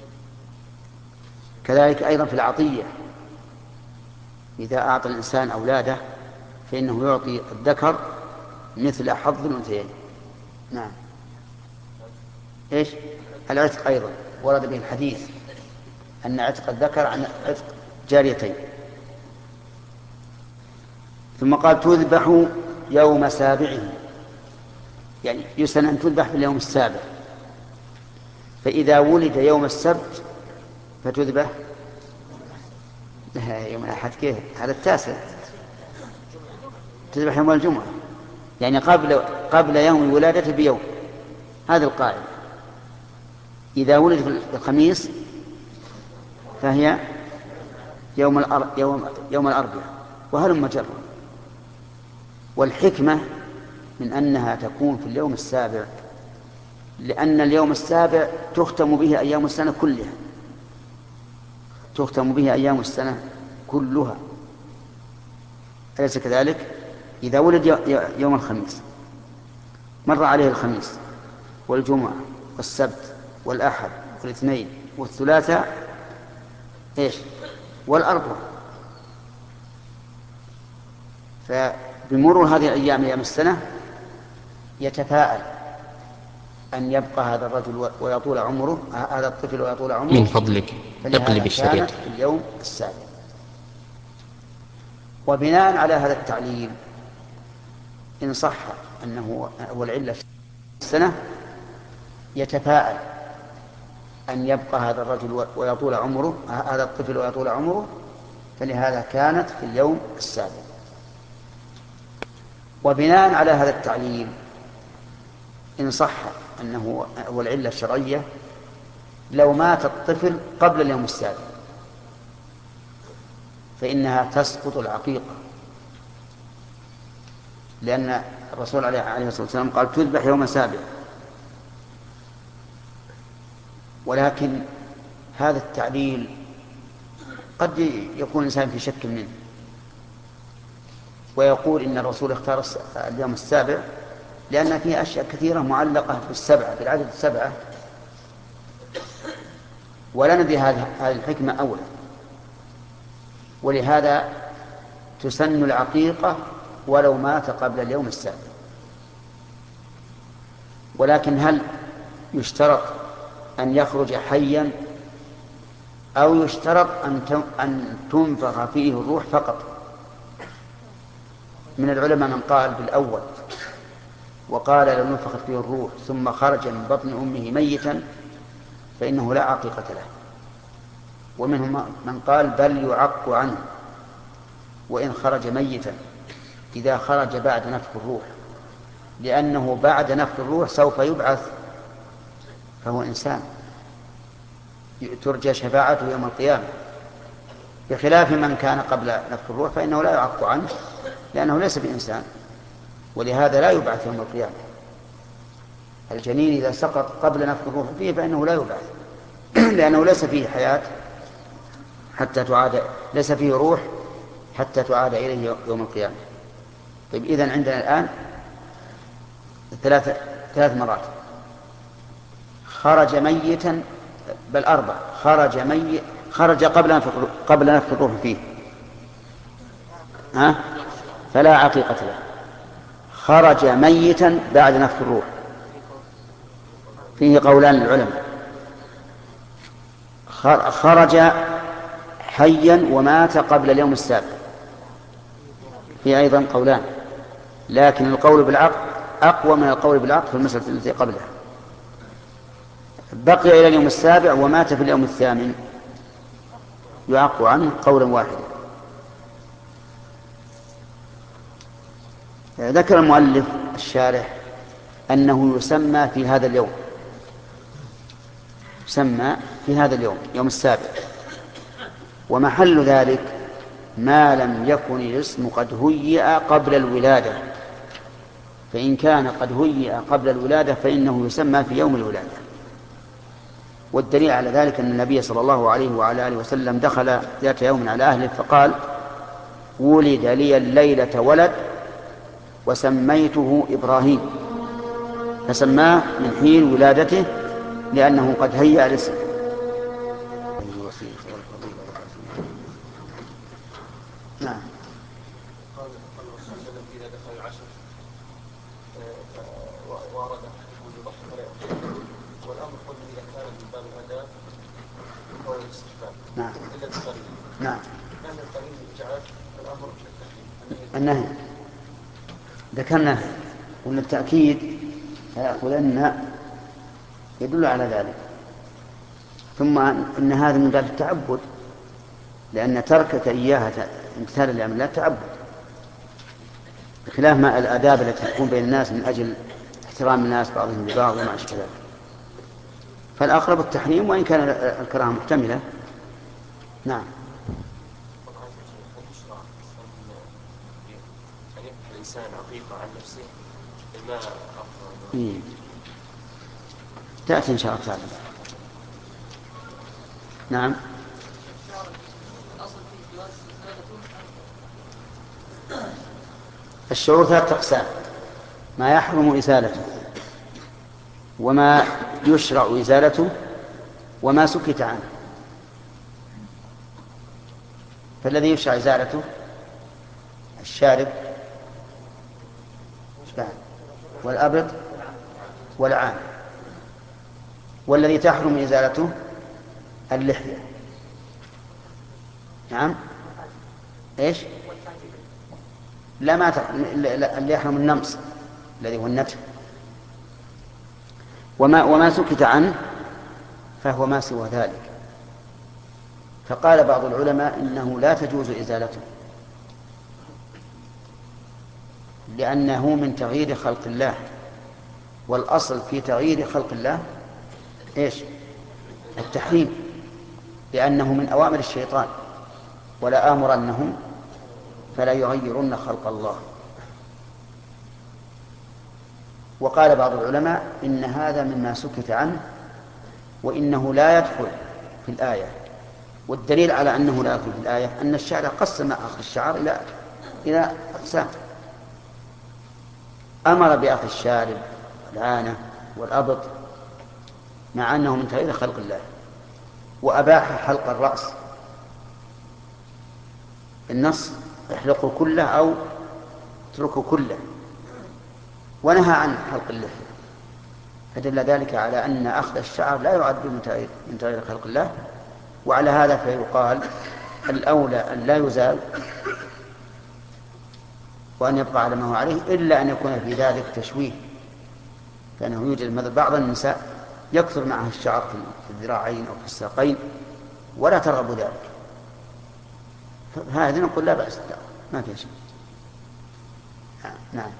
كذلك أيضا في العطية، إذا أعطى الإنسان أولاده فإنه يعطي الذكر مثل حظ الأنثيين. نعم. إيش؟ العتق أيضا ورد به الحديث أن عتق الذكر عن عتق جاريتين. ثم قال تذبح يوم سابعه، يعني يسن أن تذبح في اليوم السابع، فإذا ولد يوم السبت فتذبح يوم الأحد. كيف هذا؟ التاسع تذبح يوم الجمعة، يعني قبل قبل يوم ولادته بيوم. هذا القاعدة. إذا ولد في الخميس فهي يوم الأر... يوم يوم الأربعاء، وهلم جرا. والحكمة من أنها تكون في اليوم السابع، لأن اليوم السابع تختم به أيام السنة كلها، تختم به أيام السنة كلها، أليس كذلك؟ إذا ولد يوم الخميس مر عليه الخميس والجمعة والسبت والأحد والاثنين والثلاثاء إيش والأربعاء، فبمرور هذه الأيام أيام السنة يتفاءل أن يبقى هذا الرجل ويطول عمره، هذا الطفل ويطول عمره. من فضلك اقلب الشريط. في اليوم السابع. وبناء على هذا التعليل إن صح أنه هو العلة في السنة يتفاءل أن يبقى هذا الرجل ويطول عمره، هذا الطفل ويطول عمره، فلهذا كانت في اليوم السابع. وبناء على هذا التعليل إن صح أنه هو العلة الشرعية لو مات الطفل قبل اليوم السابع فإنها تسقط العقيقة، لأن الرسول عليه الصلاة والسلام قال تذبح يوم سابع. ولكن هذا التعليل قد يكون الإنسان في شك منه ويقول إن الرسول اختار اليوم السابع لأن فيه أشياء كثيرة معلقة بالسبعة، بالعدد السبعة، ولا ندري هذه الحكمة أولى، ولهذا تسن العقيقة ولو مات قبل اليوم السابع. ولكن هل يشترط أن يخرج حيا أو يشترط أن تنفخ فيه الروح فقط؟ من العلماء من قال بالأول وقال لو نفخت فيه الروح ثم خرج من بطن أمه ميتا فإنه لا عقيقة له، ومنهم من قال بل يعق عنه وإن خرج ميتا إذا خرج بعد نفخ الروح، لأنه بعد نفخ الروح سوف يبعث فهو إنسان ترجى شفاعته يوم القيامة، بخلاف من كان قبل نفخ الروح فإنه لا يعق عنه لأنه ليس بإنسان، ولهذا لا يبعث يوم القيامة. الجنين إذا سقط قبل نفخ الروح فيه فإنه لا يبعث لأنه ليس فيه حياة حتى تعاد، ليس فيه روح حتى تعاد إليه يوم القيامة. طيب إذن عندنا الآن ثلاث ثلاث مرات: خرج ميتا، بل أربع، خرج ميت، خرج قبل قبل نفخ الروح فيه ها فلا عقيقة له. خرج ميتا بعد نفخ الروح فيه قولان للعلماء. خرج حيا ومات قبل اليوم السابع فيه أيضا قولان، لكن القول بالعقل أقوى من القول بالعقل في المسألة التي قبلها. بقي إلى اليوم السابع ومات في اليوم الثامن يعق عنه قولا واحدا. ذكر المؤلف الشارح أنه يسمى في هذا اليوم، يسمى في هذا اليوم يوم السابع، ومحل ذلك ما لم يكن الاسم قد هيئ قبل الولادة، فإن كان قد هيئ قبل الولادة فإنه يسمى في يوم الولادة. والدليل على ذلك أن النبي صلى الله عليه وعلى آله وسلم دخل ذات يوم على أهله فقال: ولد لي الليلة ولد وسميته إبراهيم، فسماه من حين ولادته لأنه قد هيأ الاسم. نعم. قال الرسول صلى الله عليه وسلم إذا دخل العشر وارد أن يضحي فلا يضحي، والأمر قلنا إذا كان من باب الأداء أو الاستحباب. نعم. إلا القرين. نعم. كان القرين جعل الأمر بالتحريم. النهي ذكرنا وأن التأكيد فيأخذن يدل على ذلك. ثم إن هذا من باب التعبد، لأن تركك إياها امتثال الأمر لا تعبد، بخلاف ما الآداب التي تكون بين الناس من أجل احترام الناس بعضهم لبعض وما أشبه ذلك. فالأقرب التحريم وإن كان الكراهة محتملة. نعم. الإنسان عقيقة عن نفسه بما إيه. تأتي إن شاء الله تعالى. نعم. الشعور ثلاثة أقسام: ما يحرم إزالته، وما يشرع إزالته، وما سكت عنه. فالذي يشرع إزالته الشارب والأبط والعان، والذي تحرم إزالته اللحية. نعم. إيش؟ لا ما تحرم، اللي يحرم النمص الذي هو النتف. وما, وما سكت عنه فهو ما سوى ذلك. فقال بعض العلماء إنه لا تجوز إزالته، لأنه من تغيير خلق الله، والأصل في تغيير خلق الله إيش؟ التحريم، لأنه من أوامر الشيطان: ولا آمرنهم فلا يغيرن خلق الله. وقال بعض العلماء إن هذا مما سكت عنه، وإنه لا يدخل في الآية. والدليل على أنه لا يدخل في الآية أن الشارع قسم أخذ الشعر إلى إلى أقسام: أمر بأخذ الشارب والعانة والأبط مع أنه من تغيير خلق الله، وأباح حلق الرأس النص: احلقوا كله أو اتركوا كله، ونهى عن حلق اللحية. فدل ذلك على أن أخذ الشعر لا يعد من تغيير خلق الله. وعلى هذا فيقال الأولى أن لا يزال وأن يبقى على ما هو عليه، إلا أن يكون في ذلك تشويه، لأنه يوجد مثل بعض النساء يكثر معها الشعر في الذراعين أو في الساقين ولا ترغب ذلك، فهذا نقول لا بأس، ما في شيء. نعم.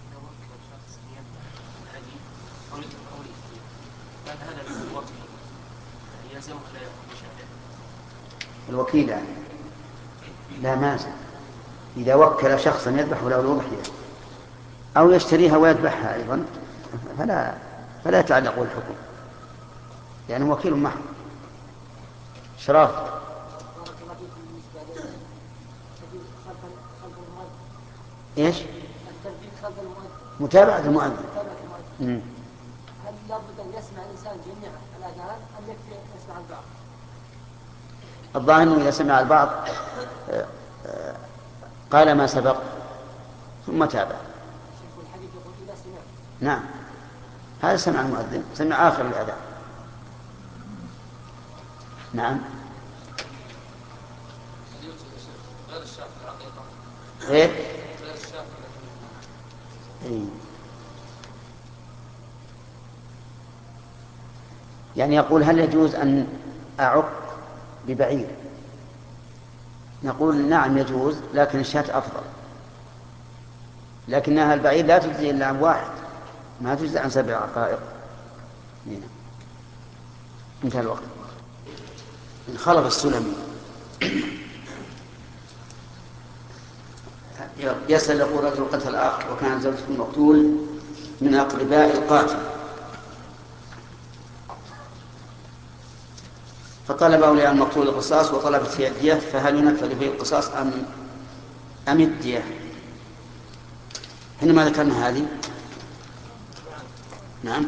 الوكيل يعني لا مازال إذا وكل شخصا يذبح له الأضحية أو يشتريها ويذبحها أيضا فلا فلا يتعلق الحكم، يعني وكيل محض. شراف. ايش؟ متابعة المؤذن. هل لابد أن يسمع الإنسان جميع الأذان أم يكفي يسمع البعض؟ الظاهر أنه إذا سمع البعض قال ما سبق ثم تابع. نعم، هذا سمع المؤذن، سمع آخر الأذان. نعم. إيه؟ إيه؟ يعني يقول هل يجوز أن أعق ببعير؟ نقول نعم يجوز، لكن الشاة أفضل، لكنها البعير لا تجزي إلا عن واحد، ما تجزي عن سبع عقائق. انتهى الوقت. انخلف السلمي يسأل يقول رجل قتل أخ وكان زوجته المقتول من أقرباء القاتل، فطلب أولياء المقتول القصاص وطلبت فيه الدية، فهل ينفذ فيه القصاص أم أم الدية؟ حينما ذكرنا هذه نعم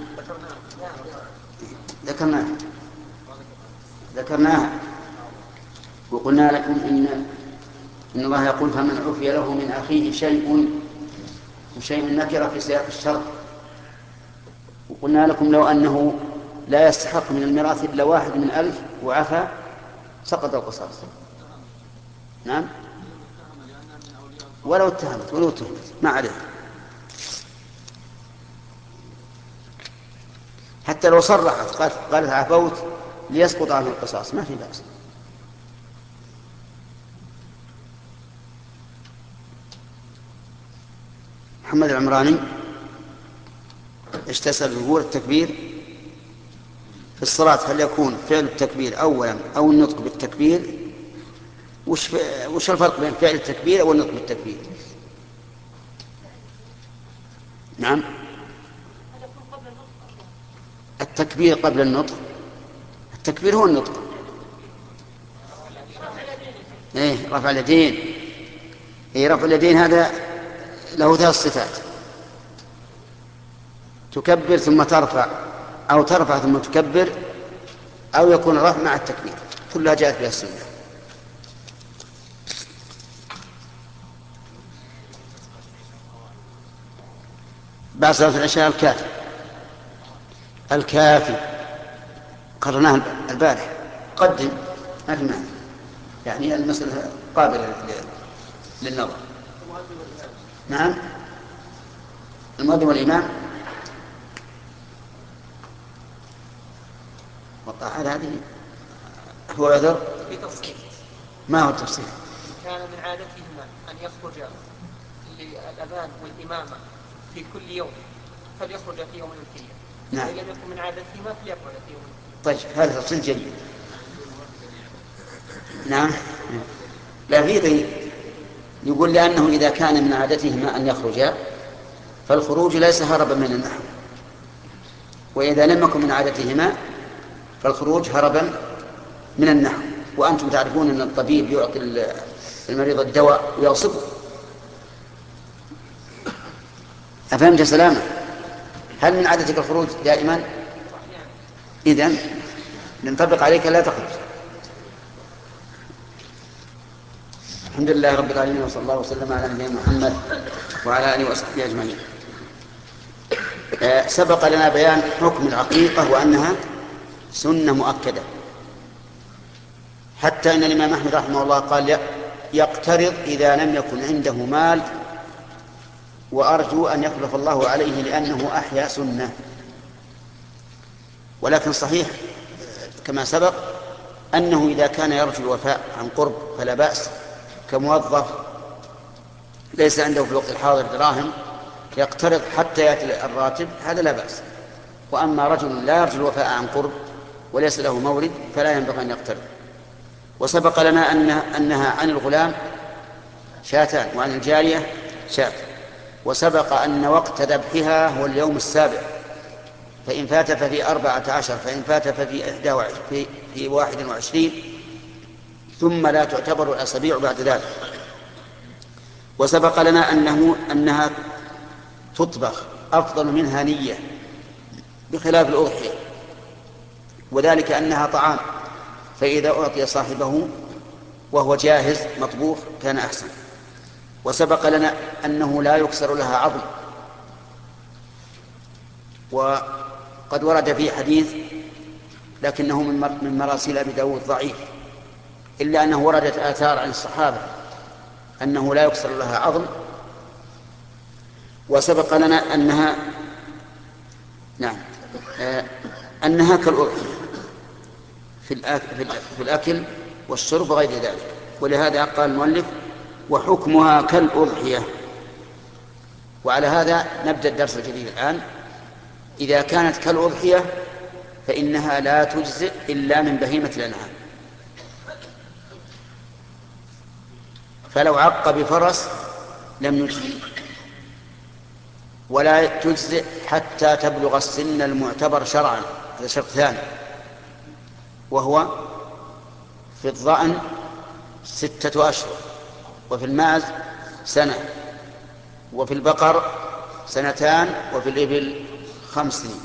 ذكرناها ذكرناها وقلنا لكم إن إن الله يقول فمن عفي له من أخيه شيء وشيء نكر في سياق الشرع، وقلنا لكم لو أنه لا يستحق من الميراث إلا واحد من ألف وعفى سقط القصاص. نعم. ولو اتهمت ولو اتهمت ما عليه، حتى لو صرحت قالت, قالت عفوت ليسقط عنه القصاص ما في بأس. محمد العمراني ايش تسأل؟ يقول التكبير في الصلاة هل يكون فعل التكبير أولا أو النطق بالتكبير؟ وش, وش الفرق بين فعل التكبير أو النطق بالتكبير؟ نعم، التكبير قبل النطق. التكبير هو النطق. ايه رفع اليدين. ايه رفع اليدين هذا له ثلاث صفات: تكبر ثم ترفع، أو ترفع ثم تكبر، أو يكون الرفع مع التكبير، كلها جاءت بها السنة. بعد صلاة العشاء الكافي. الكافي قررناه البارح، قدم ما في معنى، يعني المسألة قابلة للنظر. نعم، المؤذن والإمام والطاعة هذه هو عذر في تفصيل. ما هو التفصيل؟ كان من عادتهما أن يخرج للأذان والإمامة في كل يوم فليخرج في يوم الكية. نعم. وإن لم يكن من عادتهما فليخرج في يوم الكية. طيب هذا تفصيل جيد. نعم. لا في ذي يقول لأنه إذا كان من عادتهما أن يخرجا فالخروج ليس هربا من النحو، وإذا لم يكن من عادتهما فالخروج هربا من النحو. وأنتم تعرفون أن الطبيب يعطي المريض الدواء ويوصفه. أفهمت سلامة؟ هل من عادتك الخروج دائما؟ إذن ننطبق عليك لا تخرج. الحمد لله رب العالمين، وصلى الله وسلم على نبينا محمد وعلى آله وصحبه أجمعين. أه سبق لنا بيان حكم العقيقة وأنها سنة مؤكدة، حتى أن الإمام أحمد رحمه الله قال يقترض إذا لم يكن عنده مال، وأرجو أن يخلف الله عليه لأنه أحيا سنة. ولكن صحيح كما سبق أنه إذا كان يرجو الوفاء عن قرب فلا بأس، كموظف ليس عنده في الوقت الحاضر دراهم يقترض حتى يأتي الراتب، هذا لا بأس. وأما رجل لا يرجو الوفاء عن قرب وليس له مورد فلا ينبغي أن يقترض. وسبق لنا أنها, أنها عن الغلام شاتان وعن الجارية شات. وسبق أن وقت ذبحها هو اليوم السابع، فإن فات ففي أربعة عشر، فإن فات ففي إحدى وعشرين، في واحد وعشرين، ثم لا تعتبر الأسابيع بعد ذلك. وسبق لنا أنه أنها تطبخ أفضل منها نية بخلاف الأضحية، وذلك أنها طعام، فإذا أعطي صاحبه وهو جاهز مطبوخ كان أحسن. وسبق لنا أنه لا يكسر لها عظم، وقد ورد فيه حديث لكنه من مراسيل أبي داود ضعيف، إلا أنه وردت آثار عن الصحابة أنه لا يكسر لها عظم. وسبق لنا أنها نعم آه أنها كالأضحية في الأكل, في الأكل والشرب وغير ذلك. ولهذا قال المؤلف وحكمها كالأضحية. وعلى هذا نبدأ الدرس الجديد الآن. إذا كانت كالأضحية فإنها لا تجزئ إلا من بهيمة الأنعام، فلو عق بفرس لم يجزئ، ولا تجزئ حتى تبلغ السن المعتبر شرعا، هذا شرط ثاني، وهو في الضأن ستة أشهر، وفي الماعز سنة، وفي البقر سنتان، وفي الإبل خمس سنين.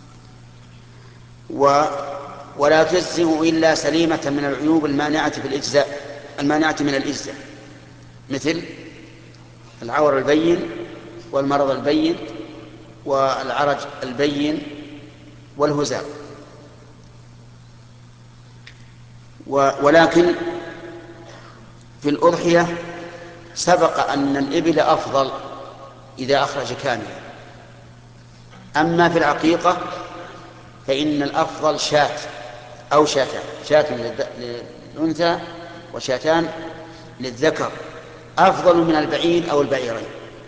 و ولا تجزئ إلا سليمة من العيوب المانعة في الإجزاء، المانعة من الإجزاء، مثل العور البين والمرض البين والعرج البين والهزال. ولكن في الأضحية سبق أن الإبل أفضل إذا أخرج كاملا. أما في العقيقة فإن الأفضل شاة أو شاتان، شاة للأنثى وشاتان للذكر، أفضل من البعير أو البعيرين،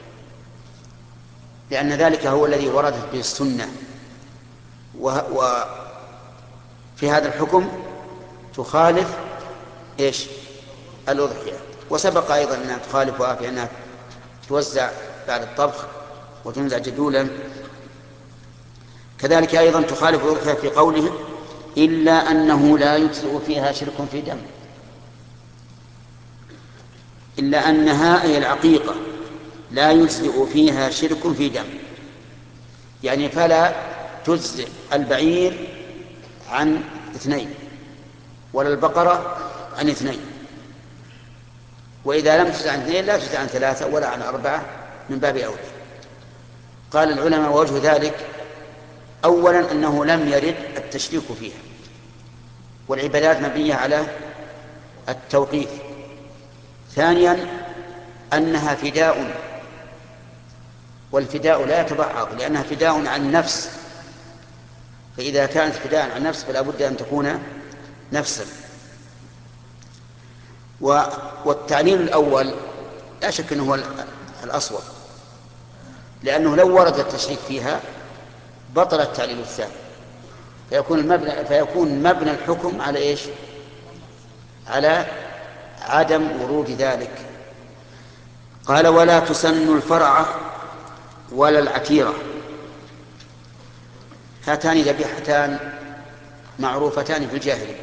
لأن ذلك هو الذي وردت به السنة. وفي هذا الحكم تخالف إيش؟ الأضحية. وسبق أيضا أنها تخالفها في أنها توزع بعد الطبخ وتنزع جدولا. كذلك أيضا تخالف الأضحية في قوله إلا أنه لا يجزئ فيها شرك في دم، إلا أنها أي العقيقة لا يجزئ فيها شرك في دم، يعني فلا تجزئ البعير عن اثنين ولا البقرة عن اثنين، وإذا لم تجزئ عن اثنين لا تجزئ عن ثلاثة ولا عن أربعة من باب أولى. قال العلماء وجه ذلك أولا أنه لم يرد التشريك فيها، والعبادات مبنية على التوقيف. ثانيا أنها فداء، والفداء لا يتبعض لأنها فداء عن نفس، فإذا كانت فداء عن نفس فلا بد أن تكون نفسا. والتعليل الأول لا شك أنه هو الأصوب، لأنه لو ورد التشريك فيها بطل التعليل الثاني، فيكون المبنى فيكون مبنى الحكم على إيش؟ على عدم ورود ذلك. قال ولا تسن الفرعة ولا العتيرة، هاتان ذبيحتان معروفتان في الجاهلية،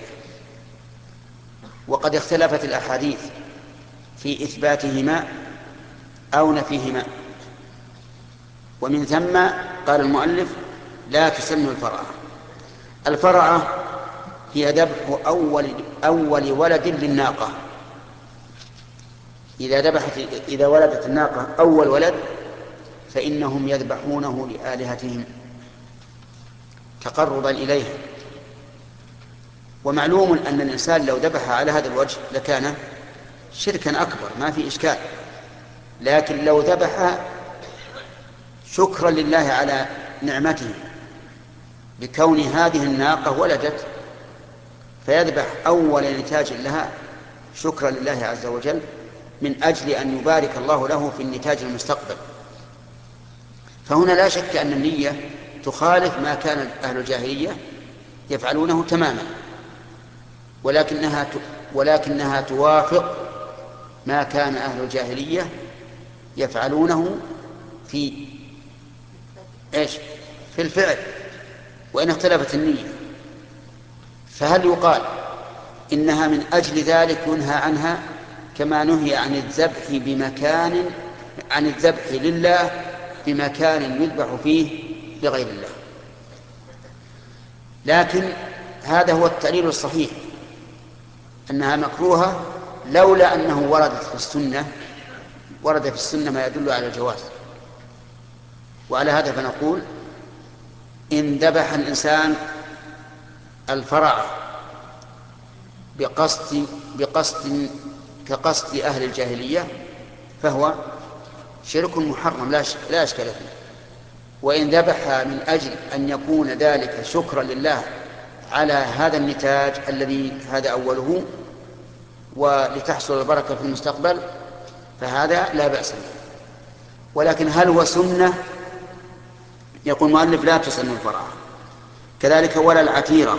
وقد اختلفت الأحاديث في إثباتهما أو نفيهما، ومن ثم قال المؤلف لا تسن الفرعة. الفرعة هي ذبح أول, أول ولد للناقة، إذا ذبحت إذا ولدت الناقة أول ولد فإنهم يذبحونه لآلهتهم تقربا إليها. ومعلوم أن الإنسان لو ذبح على هذا الوجه لكان شركا أكبر، ما في إشكال، لكن لو ذبح شكرا لله على نعمته بكون هذه الناقة ولدت، فيذبح أول نتاج لها شكرا لله عز وجل من أجل أن يبارك الله له في النتاج المستقبل. فهنا لا شك أن النية تخالف ما كان أهل الجاهلية يفعلونه تماما، ولكنها ولكنها توافق ما كان أهل الجاهلية يفعلونه في إيش؟ في الفعل، وإن اختلفت النية. فهل يقال إنها من أجل ذلك ينهى عنها كما نهي عن الذبح بمكان عن الذبح لله بمكان يذبح فيه لغير الله؟ لكن هذا هو التعليل الصحيح، أنها مكروهة لولا أنه وردت في السنة ورد في السنة ما يدل على الجواز. وعلى هذا فنقول إن ذبح الإنسان الفرع بقصد بقصد كقصد أهل الجاهلية فهو شرك محرم لا لا أشكال فيه. وإن ذبح من أجل أن يكون ذلك شكرا لله على هذا النتاج الذي هذا أوله ولتحصل البركة في المستقبل فهذا لا بأس به. ولكن هل هو سنة؟ يقول المؤلف لا تسن الفرعة. كذلك ولا العتيرة.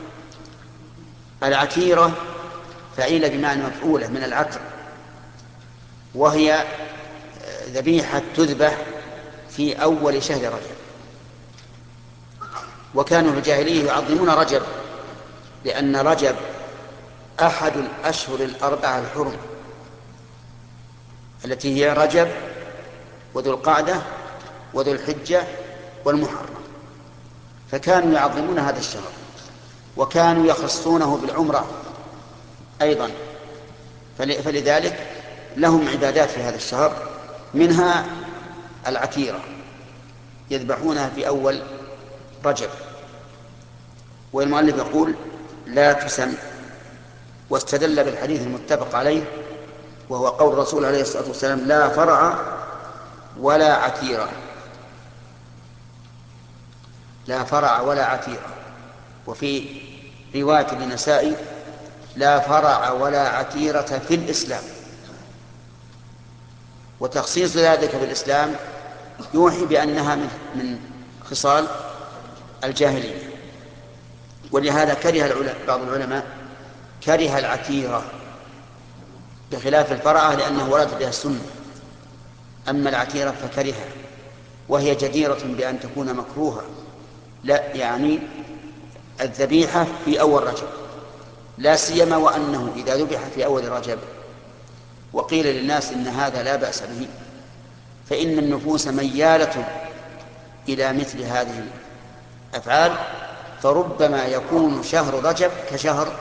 العتيرة فعيلة بمعنى مفعولة من العتر، وهي ذبيحة تذبح في أول شهر رجب. وكانوا في الجاهلية يعظمون رجب لأن رجب أحد الأشهر الأربعة الحرم التي هي رجب وذو القعدة وذو الحجة والمحرم، فكانوا يعظمون هذا الشهر، وكانوا يخصونه بالعمرة أيضا، فلذلك لهم عبادات في هذا الشهر، منها العتيرة يذبحونها في أول رجب. والمؤلف يقول لا تسن، واستدل بالحديث المتفق عليه وهو قول الرسول عليه الصلاة والسلام: لا فرع ولا عتيرة. لا فرع ولا عتيرة. وفي رواية للنسائي: لا فرع ولا عتيرة في الإسلام. وتخصيص ذلك بالإسلام يوحي بأنها من خصال الجاهلية. ولهذا كره بعض العلماء كره العتيرة بخلاف الفرعة لأنه ورد بها السنة. أما العتيرة فكرهها، وهي جديرة بأن تكون مكروهة، لا يعني الذبيحة في أول رجب، لا سيما وأنه إذا ذبح في أول رجب وقيل للناس إن هذا لا بأس به، فإن النفوس ميالة إلى مثل هذه الأفعال، فربما يكون شهر رجب كشهر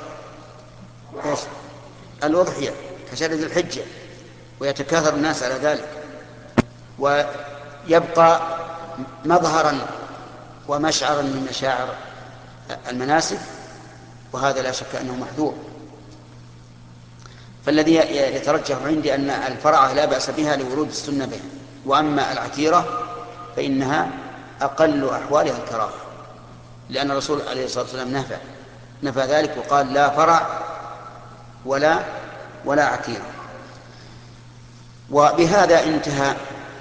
الأضحية، كشهر ذي الحجة، ويتكاثر الناس على ذلك، ويبقى مظهرا ومشعرا من مشاعر المناسك، وهذا لا شك أنه محذور. فالذي يترجح عندي أن الفرعة لا بأس بها لورود السنة بها، وأما العتيرة فإنها أقل أحوالها الكراهة، لأن الرسول عليه الصلاة والسلام نفى نفى ذلك وقال: لا فرع ولا ولا عتيرة. وبهذا انتهى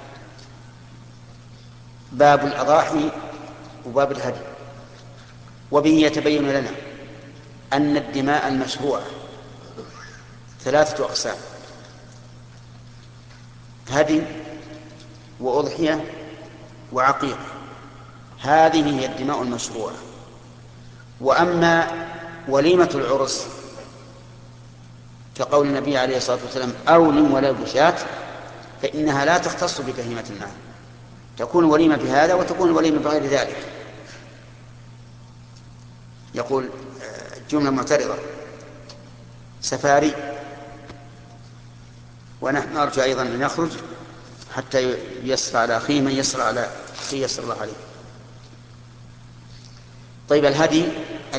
باب الأضاحي وباب الهدي. وبه يتبين لنا أن الدماء المشروعة ثلاثة أقسام: هدي وأضحية وعقيقة. هذه هي الدماء المشروعة. وأما وليمة العرس كقول النبي عليه الصلاة والسلام: أولم ولو بشاة، فإنها لا تختص ببهيمة النعم، تكون وليمة بهذا وتكون وليمة بغير ذلك. يقول جملة معترضة: سفاري. ونحن نرجو أيضا أن يخرج حتى يسر على أخيه من يسر على أخيه يسر الله عليه. طيب، الهدي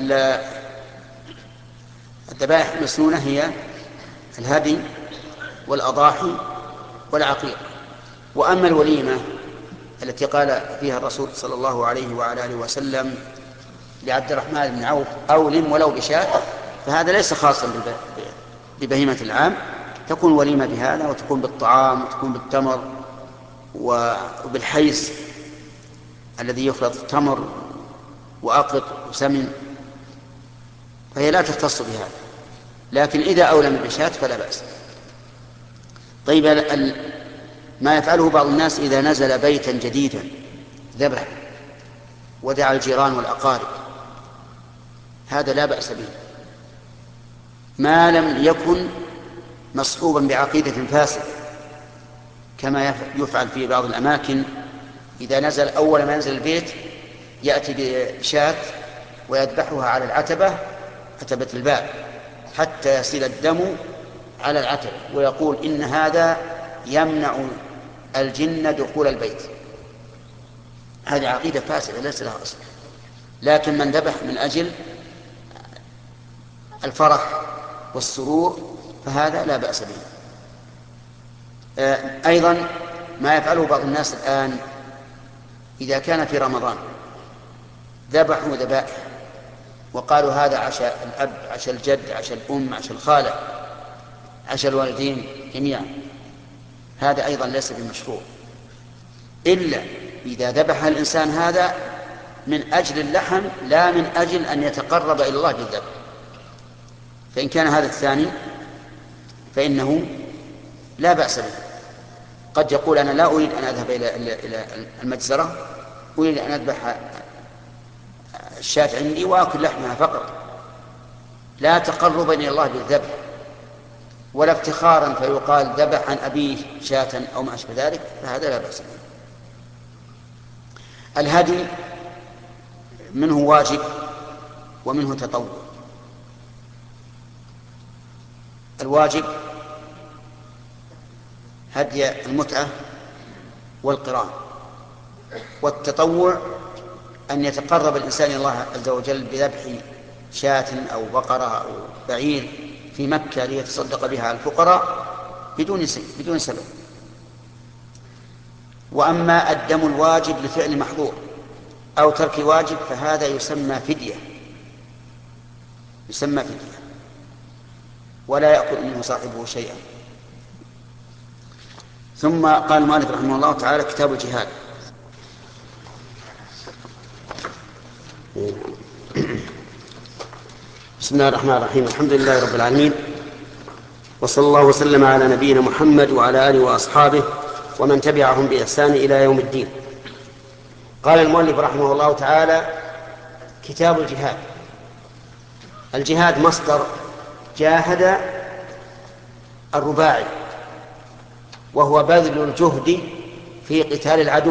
الذبائح المسنونة هي الهدي والأضاحي والعقيقة. وأما الوليمة التي قال فيها الرسول صلى الله عليه وعلى آله وسلم لعبد الرحمن بن عوف: أولم ولو بشاة، فهذا ليس خاصا ببهيمة العام، تكون وليمة بهذا وتكون بالطعام وتكون بالتمر وبالحيس الذي يخلط تمر وأقط وسمن، فهي لا تختص بهذا. لكن إذا أولم بشاة فلا بأس. طيب، ما يفعله بعض الناس إذا نزل بيتا جديدا ذبح ودعا الجيران والأقارب، هذا لا بأس به ما لم يكن مصحوبا بعقيدة فاسدة، كما يفعل في بعض الأماكن. إذا نزل أول ما ينزل البيت يأتي بشاة ويذبحها على العتبة، عتبة الباب، حتى يصل الدم على العتبة، ويقول إن هذا يمنع الجن دخول البيت. هذه عقيدة فاسدة ليس لها أصل. لكن من ذبح من أجل الفرح والسرور فهذا لا بأس به. أيضا ما يفعله بعض الناس الآن إذا كان في رمضان ذبحوا ذبائح وقالوا هذا عشاء الأب، عشاء الجد، عشاء الأم، عشاء الخالة، عشاء الوالدين جميعا، هذا أيضا ليس بمشروع، إلا إذا ذبح الإنسان هذا من أجل اللحم لا من أجل أن يتقرب إلى الله بالذبح. فإن كان هذا الثاني فإنه لا بأس به. قد يقول أنا لا أريد أن أذهب إلى المجزرة، أريد أن أذبح الشاة عندي وأكل لحمها فقط، لا تقربا إلى الله بالذبح ولا افتخارا فيقال ذبح عن أبيه شاة أو ما أشبه ذلك، فهذا لا بأس به. الهدي منه واجب ومنه تطوع. الواجب هدي المتعة والقران، والتطوع أن يتقرب الإنسان إلى الله عز وجل بذبح شاة أو بقرة أو بعير في مكة ليتصدق بها على الفقراء، بدون بدون سبب. وأما الدم الواجب لفعل محظور أو ترك واجب فهذا يسمى فدية، يسمى فدية ولا يأكل منه صاحبه شيئا. ثم قال المؤلف رحمه الله تعالى: كتاب الجهاد. بسم الله الرحمن الرحيم. الحمد لله رب العالمين، وصلى الله وسلم على نبينا محمد وعلى آله وأصحابه ومن تبعهم بإحسان إلى يوم الدين. قال المؤلف رحمه الله تعالى: كتاب الجهاد. الجهاد مصدر جاهد الرباعي، وهو بذل الجهد في قتال العدو،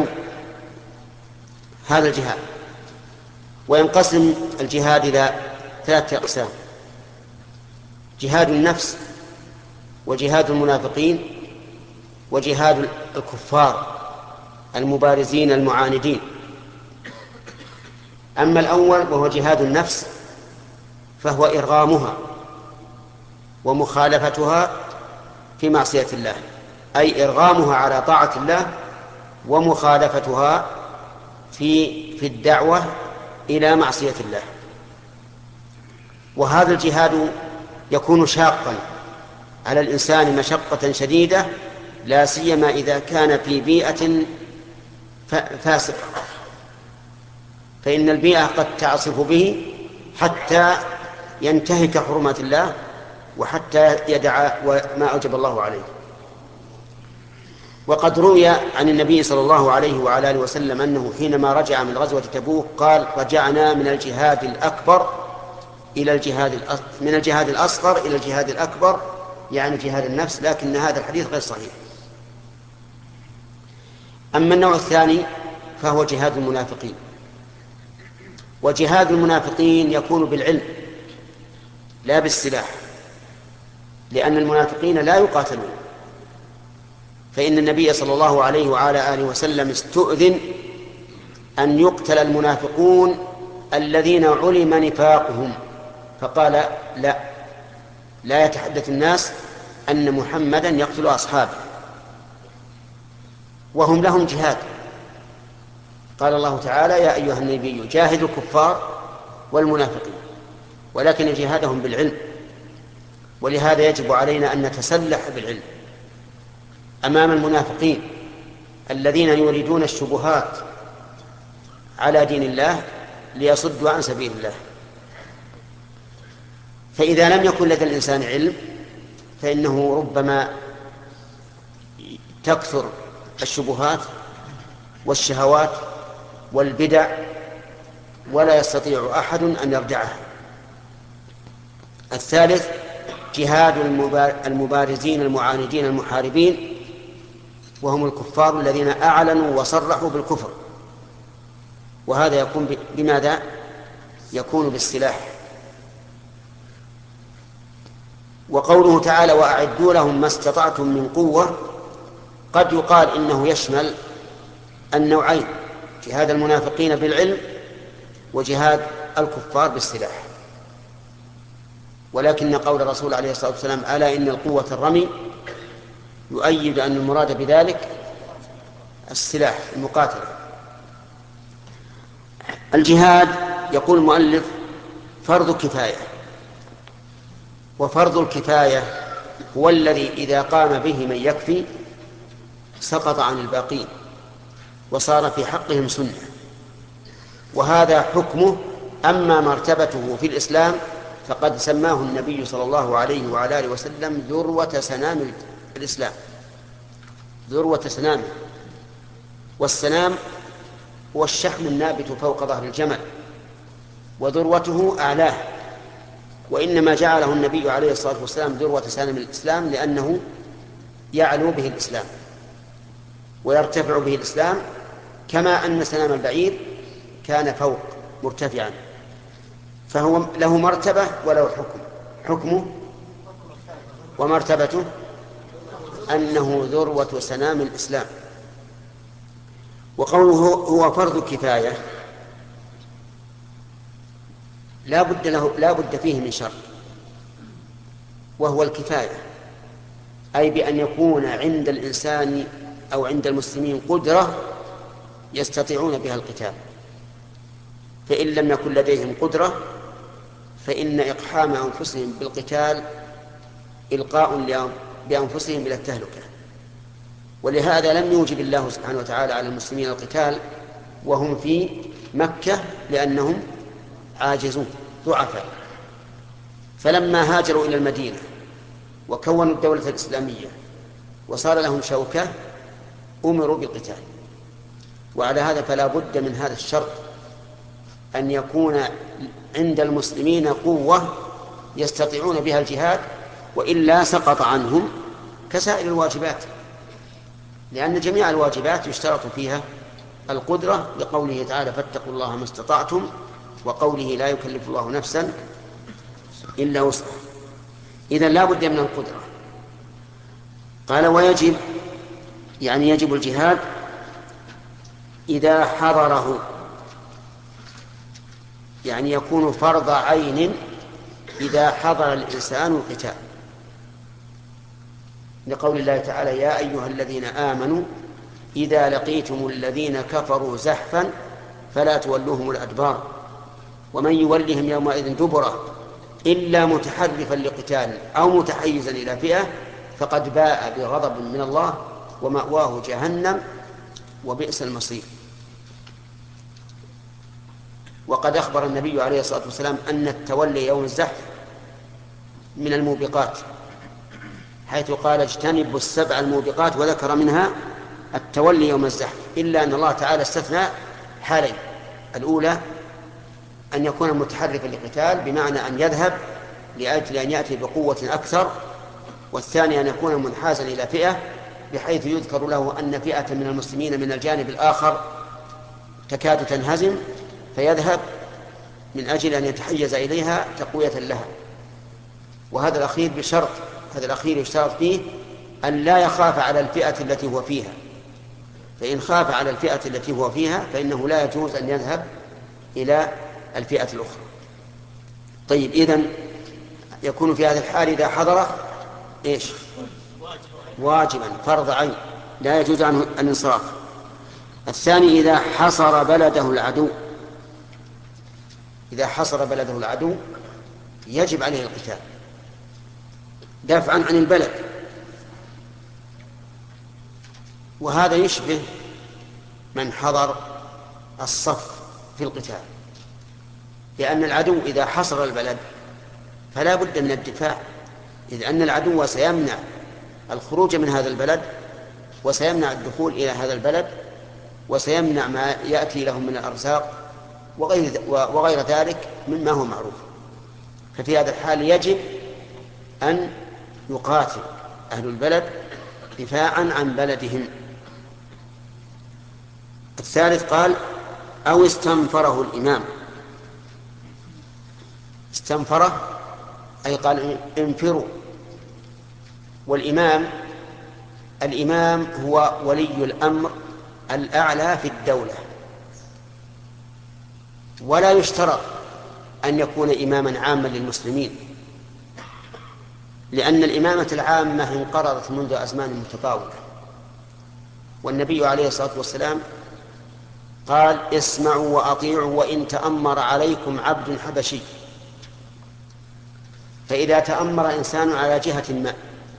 هذا الجهاد. وينقسم الجهاد إلى ثلاثة أقسام: جهاد النفس، وجهاد المنافقين، وجهاد الكفار المبارزين المعاندين. أما الأول وهو جهاد النفس فهو إرغامها ومخالفتها في معصية الله، أي إرغامها على طاعة الله ومخالفتها في في الدعوة إلى معصية الله. وهذا الجهاد يكون شاقا على الإنسان مشقة شديدة، لا سيما إذا كان في بيئة فاسقة، فإن البيئة قد تعصف به حتى ينتهك حرمات الله وحتى يدع ما أوجب الله عليه. وقد روي عن النبي صلى الله عليه وعلى آله وسلم أنه حينما رجع من غزوة تبوك قال: رجعنا من الجهاد الأكبر إلى الجهاد الأصغر، من الجهاد الأصغر إلى الجهاد الأكبر، يعني جهاد النفس. لكن هذا الحديث غير صحيح. أما النوع الثاني فهو جهاد المنافقين. وجهاد المنافقين يكون بالعلم لا بالسلاح، لأن المنافقين لا يقاتلون، فإن النبي صلى الله عليه وعلى آله وسلم استؤذن أن يقتل المنافقون الذين علم نفاقهم، فقال: لا لا يتحدث الناس أن محمدا يقتل أصحابه، وهم لهم جهاد. قال الله تعالى: يا أيها النبي جاهد الكفار والمنافقين، ولكن جهادهم بالعلم. ولهذا يجب علينا أن نتسلح بالعلم أمام المنافقين الذين يريدون الشبهات على دين الله ليصدوا عن سبيل الله. فإذا لم يكن لدى الإنسان علم فإنه ربما تكثر الشبهات والشهوات والبدع ولا يستطيع أحد أن يردعها. الثالث جهاد المبارزين المعاندين المحاربين، وهم الكفار الذين أعلنوا وصرحوا بالكفر، وهذا يكون بماذا؟ يكون بالسلاح. وقوله تعالى: وأعدوا لهم ما استطعتم من قوة، قد يقال إنه يشمل النوعين: جهاد المنافقين بالعلم وجهاد الكفار بالسلاح. ولكن قول الرسول عليه الصلاة والسلام: ألا إن القوة الرمي، يؤيد أن المراد بذلك السلاح المقاتلة. الجهاد يقول المؤلف فرض كفاية، وفرض الكفاية هو الذي إذا قام به من يكفي سقط عن الباقين وصار في حقهم سنة، وهذا حكمه. أما مرتبته في الإسلام فقد سماه النبي صلى الله عليه وعلى آله وسلم ذروة سنام الإسلام، ذروة سنامه. والسنام هو الشحم النابت فوق ظهر الجمل، وذروته أعلاه. وإنما جعله النبي عليه الصلاة والسلام ذروة سنام الإسلام لأنه يعلو به الإسلام ويرتفع به الإسلام، كما أن سنام البعير كان فوق مرتفعا، فهو له مرتبة وله حكم. حكمه ومرتبته أنه ذروة سنام الإسلام. وقوله هو فرض كفاية لا بد له لا بد فيه من شرط، وهو الكفاية. أي بأن يكون عند الإنسان أو عند المسلمين قدرة يستطيعون بها القتال، فإن لم يكن لديهم قدرة فإن إقحام أنفسهم بالقتال إلقاء بأنفسهم إلى التهلكة. ولهذا لم يوجب الله سبحانه وتعالى على المسلمين القتال وهم في مكة لأنهم عاجزون ضعفاء. فلما هاجروا إلى المدينة وكونوا الدولة الإسلامية وصار لهم شوكة أمروا بالقتال. وعلى هذا فلا بد من هذا الشرط أن يكون عند المسلمين قوة يستطيعون بها الجهاد، وإلا سقط عنهم كسائر الواجبات، لأن جميع الواجبات يشترط فيها القدرة، لقوله تعالى فاتقوا الله ما استطعتم، وقوله لا يكلف الله نفسا إلا وسعها. إذن لا بد من القدرة. قال ويجب يعني يجب الجهاد إذا حضره، يعني يكون فرض عين إذا حضر الإنسان القتال، لقول الله تعالى يا أيها الذين آمنوا إذا لقيتم الذين كفروا زحفا فلا تولوهم الأدبار ومن يولهم يومئذ دبره إلا متحرفا لقتال أو متحيزا إلى فئة فقد باء بغضب من الله ومأواه جهنم وبئس المصير. وقد أخبر النبي عليه الصلاة والسلام أن التولي يوم الزحف من الموبقات، حيث قال اجتنبوا السبع الموبقات وذكر منها التولي يوم الزحف، إلا أن الله تعالى استثنى حالين: الأولى أن يكون متحرفا لقتال بمعنى أن يذهب لأجل أن يأتي بقوة أكثر، والثاني أن يكون منحازا إلى فئة بحيث يذكر له أن فئة من المسلمين من الجانب الآخر تكاد تنهزم فيذهب من أجل أن يتحيز إليها تقوية لها. وهذا الأخير بشرط، هذا الأخير يشترط فيه أن لا يخاف على الفئة التي هو فيها، فإن خاف على الفئة التي هو فيها فإنه لا يجوز أن يذهب إلى الفئة الأخرى. طيب، إذن يكون في هذا الحال إذا حضر إيش؟ واجبا فرض عين لا يجوز عنه الانصراف. الثاني إذا حصر بلده العدو، إذا حصر بلده العدو يجب عليه القتال دافعا عن البلد. وهذا يشبه من حضر الصف في القتال، لأن العدو إذا حصر البلد فلا بد من الدفاع، إذ أن العدو سيمنع الخروج من هذا البلد وسيمنع الدخول إلى هذا البلد وسيمنع ما يأتي لهم من الأرزاق وغير, وغير ذلك مما هو معروف. ففي هذا الحال يجب أن يقاتل أهل البلد دفاعا عن بلدهم. الثالث قال أو استنفره الإمام. استنفره أي قال انفروا. والإمام الإمام هو ولي الأمر الأعلى في الدولة، ولا يشترط أن يكون إماما عاما للمسلمين، لأن الإمامة العامة انقرضت منذ أزمان متطاولة. والنبي عليه الصلاة والسلام قال اسمعوا وأطيعوا وإن تأمر عليكم عبد حبشي. فإذا تأمر إنسان على جهة ما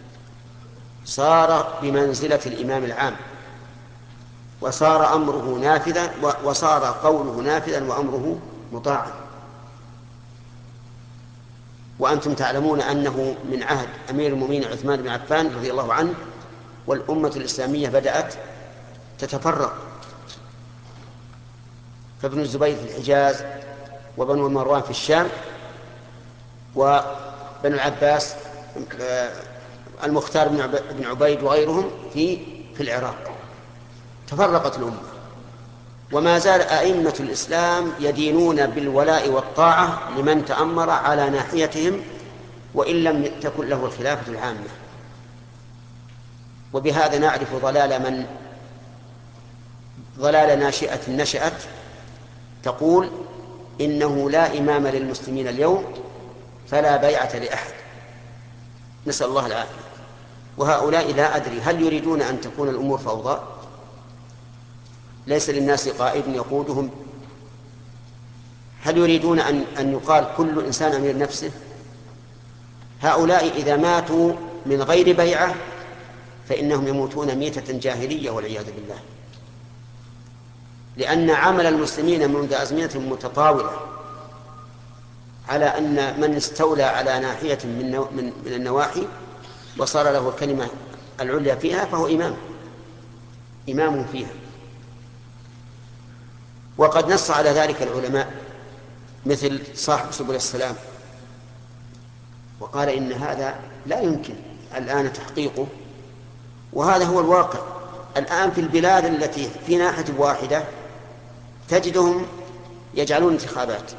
صار بمنزلة الإمام العام، وصار أمره نافذا وصار قوله نافذا وأمره مطاعا. وأنتم تعلمون أنه من عهد أمير المؤمنين عثمان بن عفان رضي الله عنه والأمة الإسلامية بدأت تتفرق، فابن الزبير في الحجاز وبنو مروان في الشام وبنو العباس المختار بن عبيد وغيرهم في في العراق. تفرقت الأمة، وما زال أئمة الإسلام يدينون بالولاء والطاعة لمن تأمر على ناحيتهم وإن لم تكن له الخلافة العامة. وبهذا نعرف ضلال من ضلال ناشئة نشأت تقول إنه لا إمام للمسلمين اليوم فلا بيعة لأحد، نسأل الله العافية. وهؤلاء لا أدري هل يريدون أن تكون الأمور فوضى؟ ليس للناس قائد يقودهم؟ هل يريدون أن أن يقال كل إنسان أمير نفسه؟ هؤلاء إذا ماتوا من غير بيعة فإنهم يموتون ميتة جاهلية والعياذ بالله، لأن عمل المسلمين منذ أزمنة متطاولة على أن من استولى على ناحية من, من, من النواحي وصار له الكلمة العليا فيها فهو إمام إمام فيها. وقد نص على ذلك العلماء مثل صاحب سبل السلام، وقال إن هذا لا يمكن الآن تحقيقه، وهذا هو الواقع الآن في البلاد التي في ناحية واحدة تجدهم يجعلون انتخابات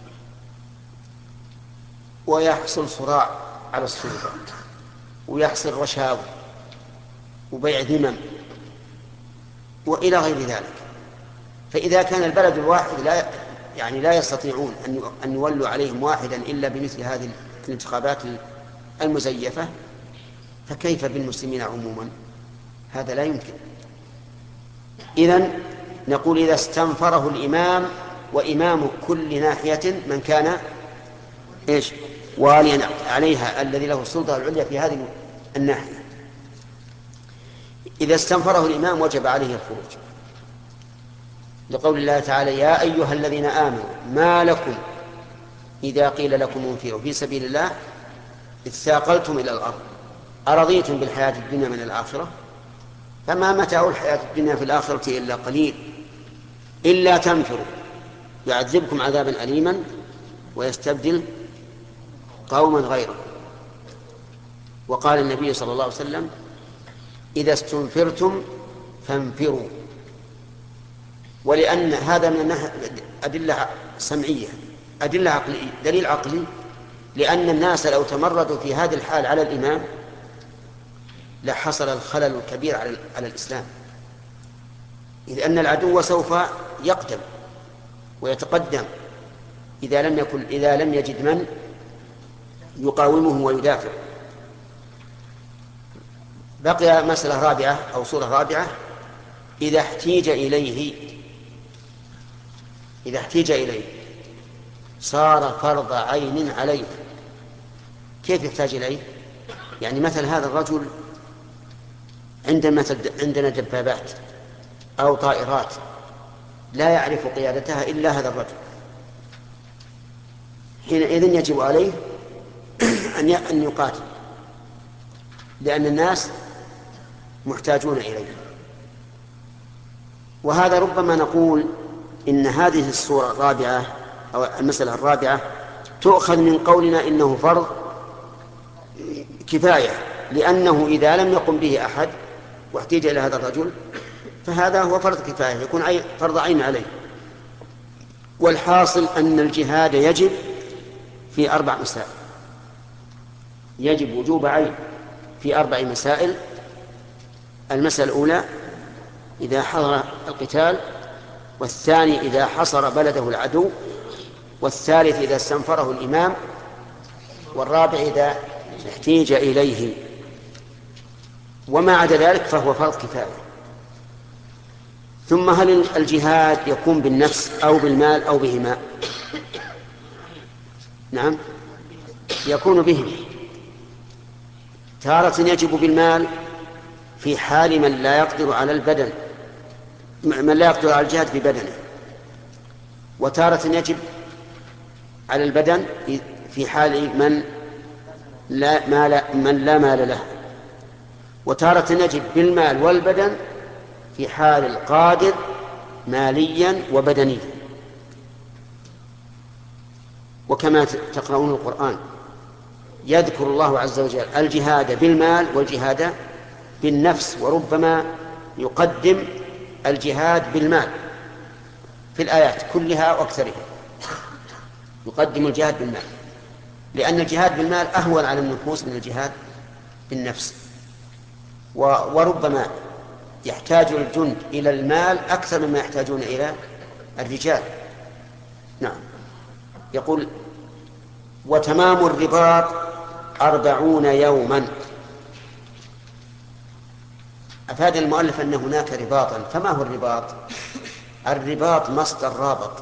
ويحصل صراع على السلطة ويحصل رشاوى وبيع ذمم وإلى غير ذلك. فإذا كان البلد الواحد لا يعني لا يستطيعون أن يولوا عليهم واحدا إلا بمثل هذه الانتخابات المزيفة، فكيف بالمسلمين عموما؟ هذا لا يمكن. إذن نقول إذا استنفره الإمام وإمام كل ناحية من كان إيش واليا عليها الذي له السلطة العليا في هذه الناحية، إذا استنفره الإمام وجب عليه الخروج، لقول الله تعالى يا أيها الذين آمنوا ما لكم إذا قيل لكم انفروا في سبيل الله إذ ثاقلتم إلى الأرض أرضيتم بالحياة الدنيا من الآخرة فما متاع الحياة الدنيا في الآخرة إلا قليل إلا تنفروا يعذبكم عذابا أليما ويستبدل قوما غيركم. وقال النبي صلى الله عليه وسلم إذا استنفرتم فانفروا. ولأن هذا من أدلة سمعية أدلة عقلية دليل عقلي، لأن الناس لو تمردوا في هذه الحال على الإمام لحصل الخلل الكبير على, على الإسلام، إذ أن العدو سوف يقدم ويتقدم إذا لم يكن إذا لم يجد من يقاومه ويدافع. بقي مسألة رابعة أو صورة رابعة، إذا احتيج إليه إذا احتيج إليه صار فرض عين عليه. كيف يحتاج إليه؟ يعني مثل هذا الرجل عندما عندنا دبابات أو طائرات لا يعرف قيادتها إلا هذا الرجل، حينئذ يجب عليه أن يقاتل، لأن الناس محتاجون إليه. وهذا ربما نقول إن هذه الصورة الرابعة أو المسألة الرابعة تؤخذ من قولنا إنه فرض كفاية، لأنه إذا لم يقم به أحد واحتاج إلى هذا الرجل فهذا هو فرض كفاية يكون فرض عين عليه. والحاصل أن الجهاد يجب في أربع مسائل، يجب وجوب عين في أربع مسائل. المسألة الأولى إذا حضر القتال، والثاني إذا حصر بلده العدو، والثالث إذا استنفره الإمام، والرابع إذا احتيج إليه. وما عدا ذلك فهو فرض كفاية. ثم هل الجهاد يكون بالنفس أو بالمال أو بهما؟ نعم يكون بهما. تارة يجب بالمال في حال من لا يقدر على البدن من لا يقدر على الجهاد ببدنه، وتارة يجب على البدن في حال من لا مال من لا مال له، وتارة يجب بالمال والبدن في حال القادر ماليا وبدنيا. وكما تقرؤون القرآن يذكر الله عز وجل الجهاد بالمال والجهاد بالنفس، وربما يقدم الجهاد بالمال في الآيات كلها وأكثرها، يقدم الجهاد بالمال، لأن الجهاد بالمال أهون على النفوس من الجهاد بالنفس. وربما يحتاج الجند إلى المال أكثر مما يحتاجون إلى الرجال. نعم. يقول وتمام الرباط أربعون يوما. أفاد المؤلف أن هناك رباطا. فما هو الرباط؟ الرباط مصدر رابط،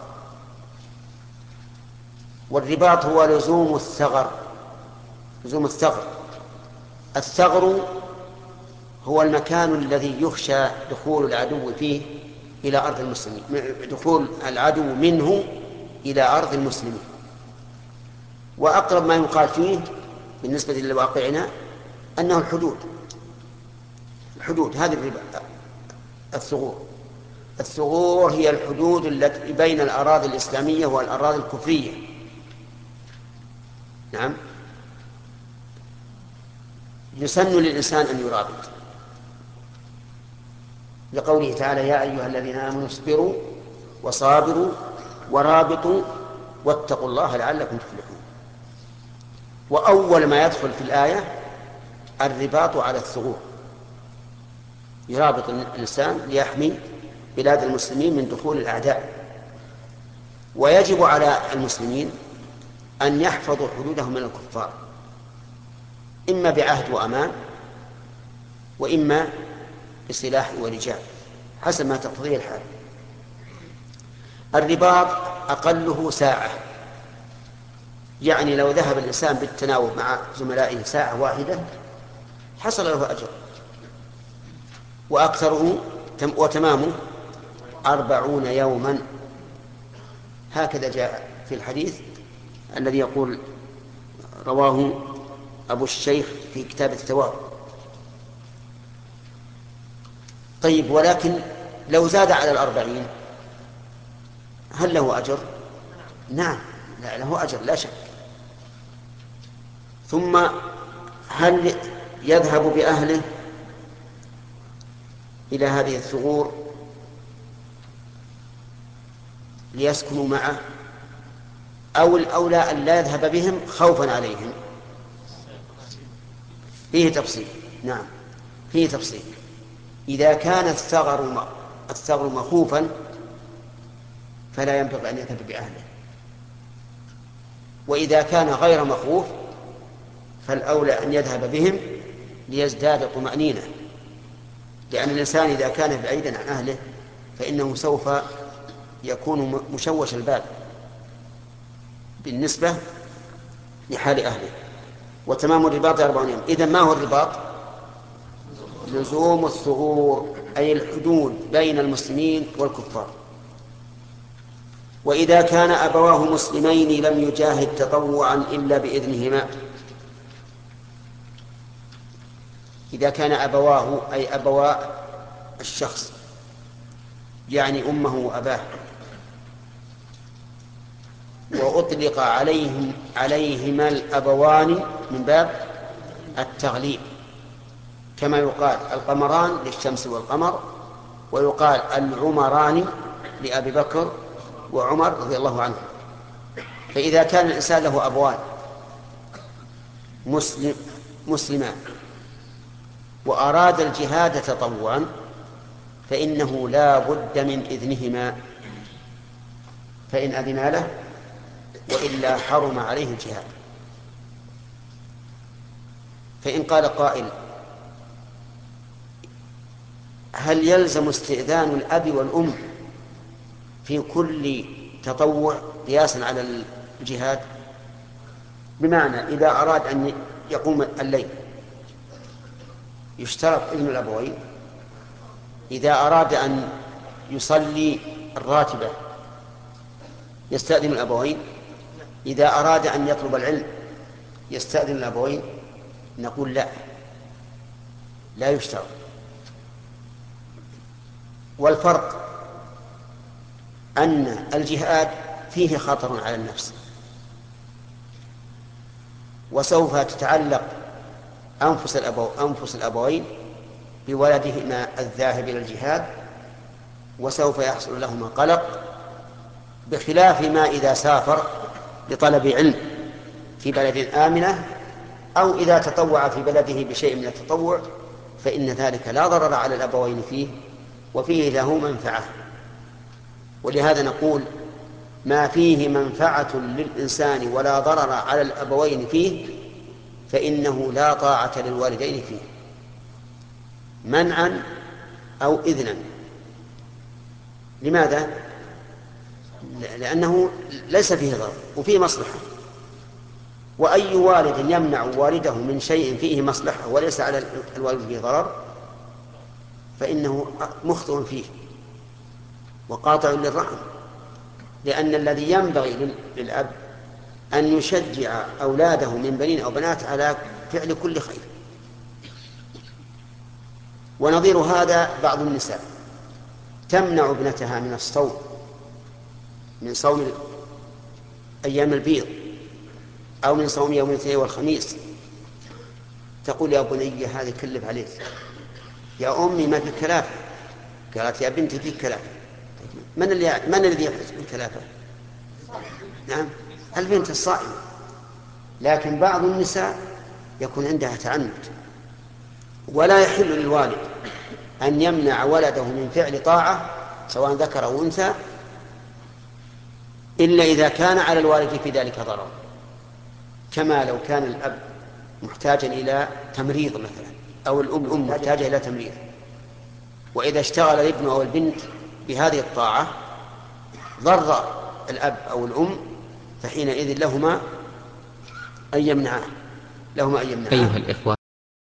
والرباط هو لزوم الثغر. لزوم الثغر الثغر هو المكان الذي يخشى دخول العدو فيه إلى أرض المسلمين، دخول العدو منه إلى أرض المسلمين. وأقرب ما يقال فيه بالنسبة لواقعنا أنه الحدود. الحدود هذه الرباط. الثغور الثغور هي الحدود التي بين الأراضي الإسلامية والأراضي الكفرية. نعم. يسن للإنسان أن يرابط، لقوله تعالى: يا أيها الذين آمنوا اصبروا وصابروا ورابطوا واتقوا الله لعلكم تفلحون. وأول ما يدخل في الآية الرباط على الثغور، يرابط الإنسان ليحمي بلاد المسلمين من دخول الأعداء. ويجب على المسلمين أن يحفظوا حدودهم من الكفار، إما بعهد وأمان وإما بسلاح ورجال حسب ما تقتضيه الحال. الرباط أقله ساعة، يعني لو ذهب الإنسان بالتناوب مع زملائه ساعة واحدة حصل له أجر، وأكثره وتمامه أربعون يوما. هكذا جاء في الحديث الذي يقول رواه أبو الشيخ في كتاب الثواب. طيب، ولكن لو زاد على الأربعين هل له أجر؟ نعم، لا له أجر لا شك. ثم هل يذهب بأهله إلى هذه الثغور ليسكنوا معه، أو الأولى أن لا يذهب بهم خوفا عليهم؟ فيه تفصيل. نعم، فيه تفصيل. إذا كان الثغر الثغر مخوفا فلا ينبغي أن يذهب بأهله، وإذا كان غير مخوف فالأولى أن يذهب بهم ليزداد طمأنينة، لأن الإنسان إذا كان بعيدا عن أهله فإنه سوف يكون مشوش البال بالنسبة لحال أهله. وتمام الرباط أربعون يوم. إذن ما هو الرباط؟ لزوم الثغور، أي الحدود بين المسلمين والكفار. وإذا كان أبواه مسلمين لم يجاهد تطوعا إلا بإذنهما. إذا كان أبواه أي أبوا الشخص، يعني أمه وأباه، وأطلق عليهم عليهما الأبوان من باب التغليب، كما يقال القمران للشمس والقمر، ويقال العمران لأبي بكر وعمر رضي الله عنه. فإذا كان الإنسان له أبوان مسلم مسلمان وأراد الجهاد تطوعا فإنه لا بد من إذنهما، فإن أذن له وإلا حرم عليه الجهاد. فإن قال قائل: هل يلزم استئذان الأب والأم في كل تطوع قياسا على الجهاد؟ بمعنى إذا أراد أن يقوم الليل يشترط إذن الأبوين، إذا أراد أن يصلي الراتبة يستأذن الأبوين، إذا أراد أن يطلب العلم يستأذن الأبوين. نقول لا، لا يشترط. والفرق أن الجهاد فيه خطر على النفس، وسوف تتعلق أنفس الأبو أنفس الأبوين بولدهما الذاهب إلى الجهاد، وسوف يحصل لهما قلق، بخلاف ما إذا سافر لطلب علم في بلد آمنة، أو إذا تطوع في بلده بشيء من التطوع، فإن ذلك لا ضرر على الأبوين فيه وفيه له منفعة. ولهذا نقول: ما فيه منفعة للإنسان ولا ضرر على الأبوين فيه فإنه لا طاعة للوالدين فيه. منعا أو إذنا. لماذا؟ لأنه ليس فيه ضرر وفيه مصلحة، وأي والد يمنع والده من شيء فيه مصلحة وليس على الوالد فيه ضرر فإنه مخطئ فيه وقاطع للرحم، لأن الذي ينبغي للأب أن يشجع أولاده من بنين أو بنات على فعل كل خير. ونظير هذا بعض النساء تمنع ابنتها من الصوم، من صوم أيام البيض أو من صوم يوم الاثنين والخميس، تقول يا بني هذه كلف عليك، يا أمي ما في كلافة، قالت يا بنتي في كلافة. من اللي من الذي يحدث بالكلافة؟ نعم البنت الصائمة. لكن بعض النساء يكون عندها تعنت، ولا يحل للوالد أن يمنع ولده من فعل طاعة سواء ذكر أو أنثى إلا إذا كان على الوالد في ذلك ضرر، كما لو كان الأب محتاجا إلى تمريض مثلا أو الأم محتاجة إلى تمريض، وإذا اشتغل الابن أو البنت بهذه الطاعة ضر الأب أو الأم فحينئذ لهما أن يمنعاه لهما أن يمنعاه. أيها الإخوة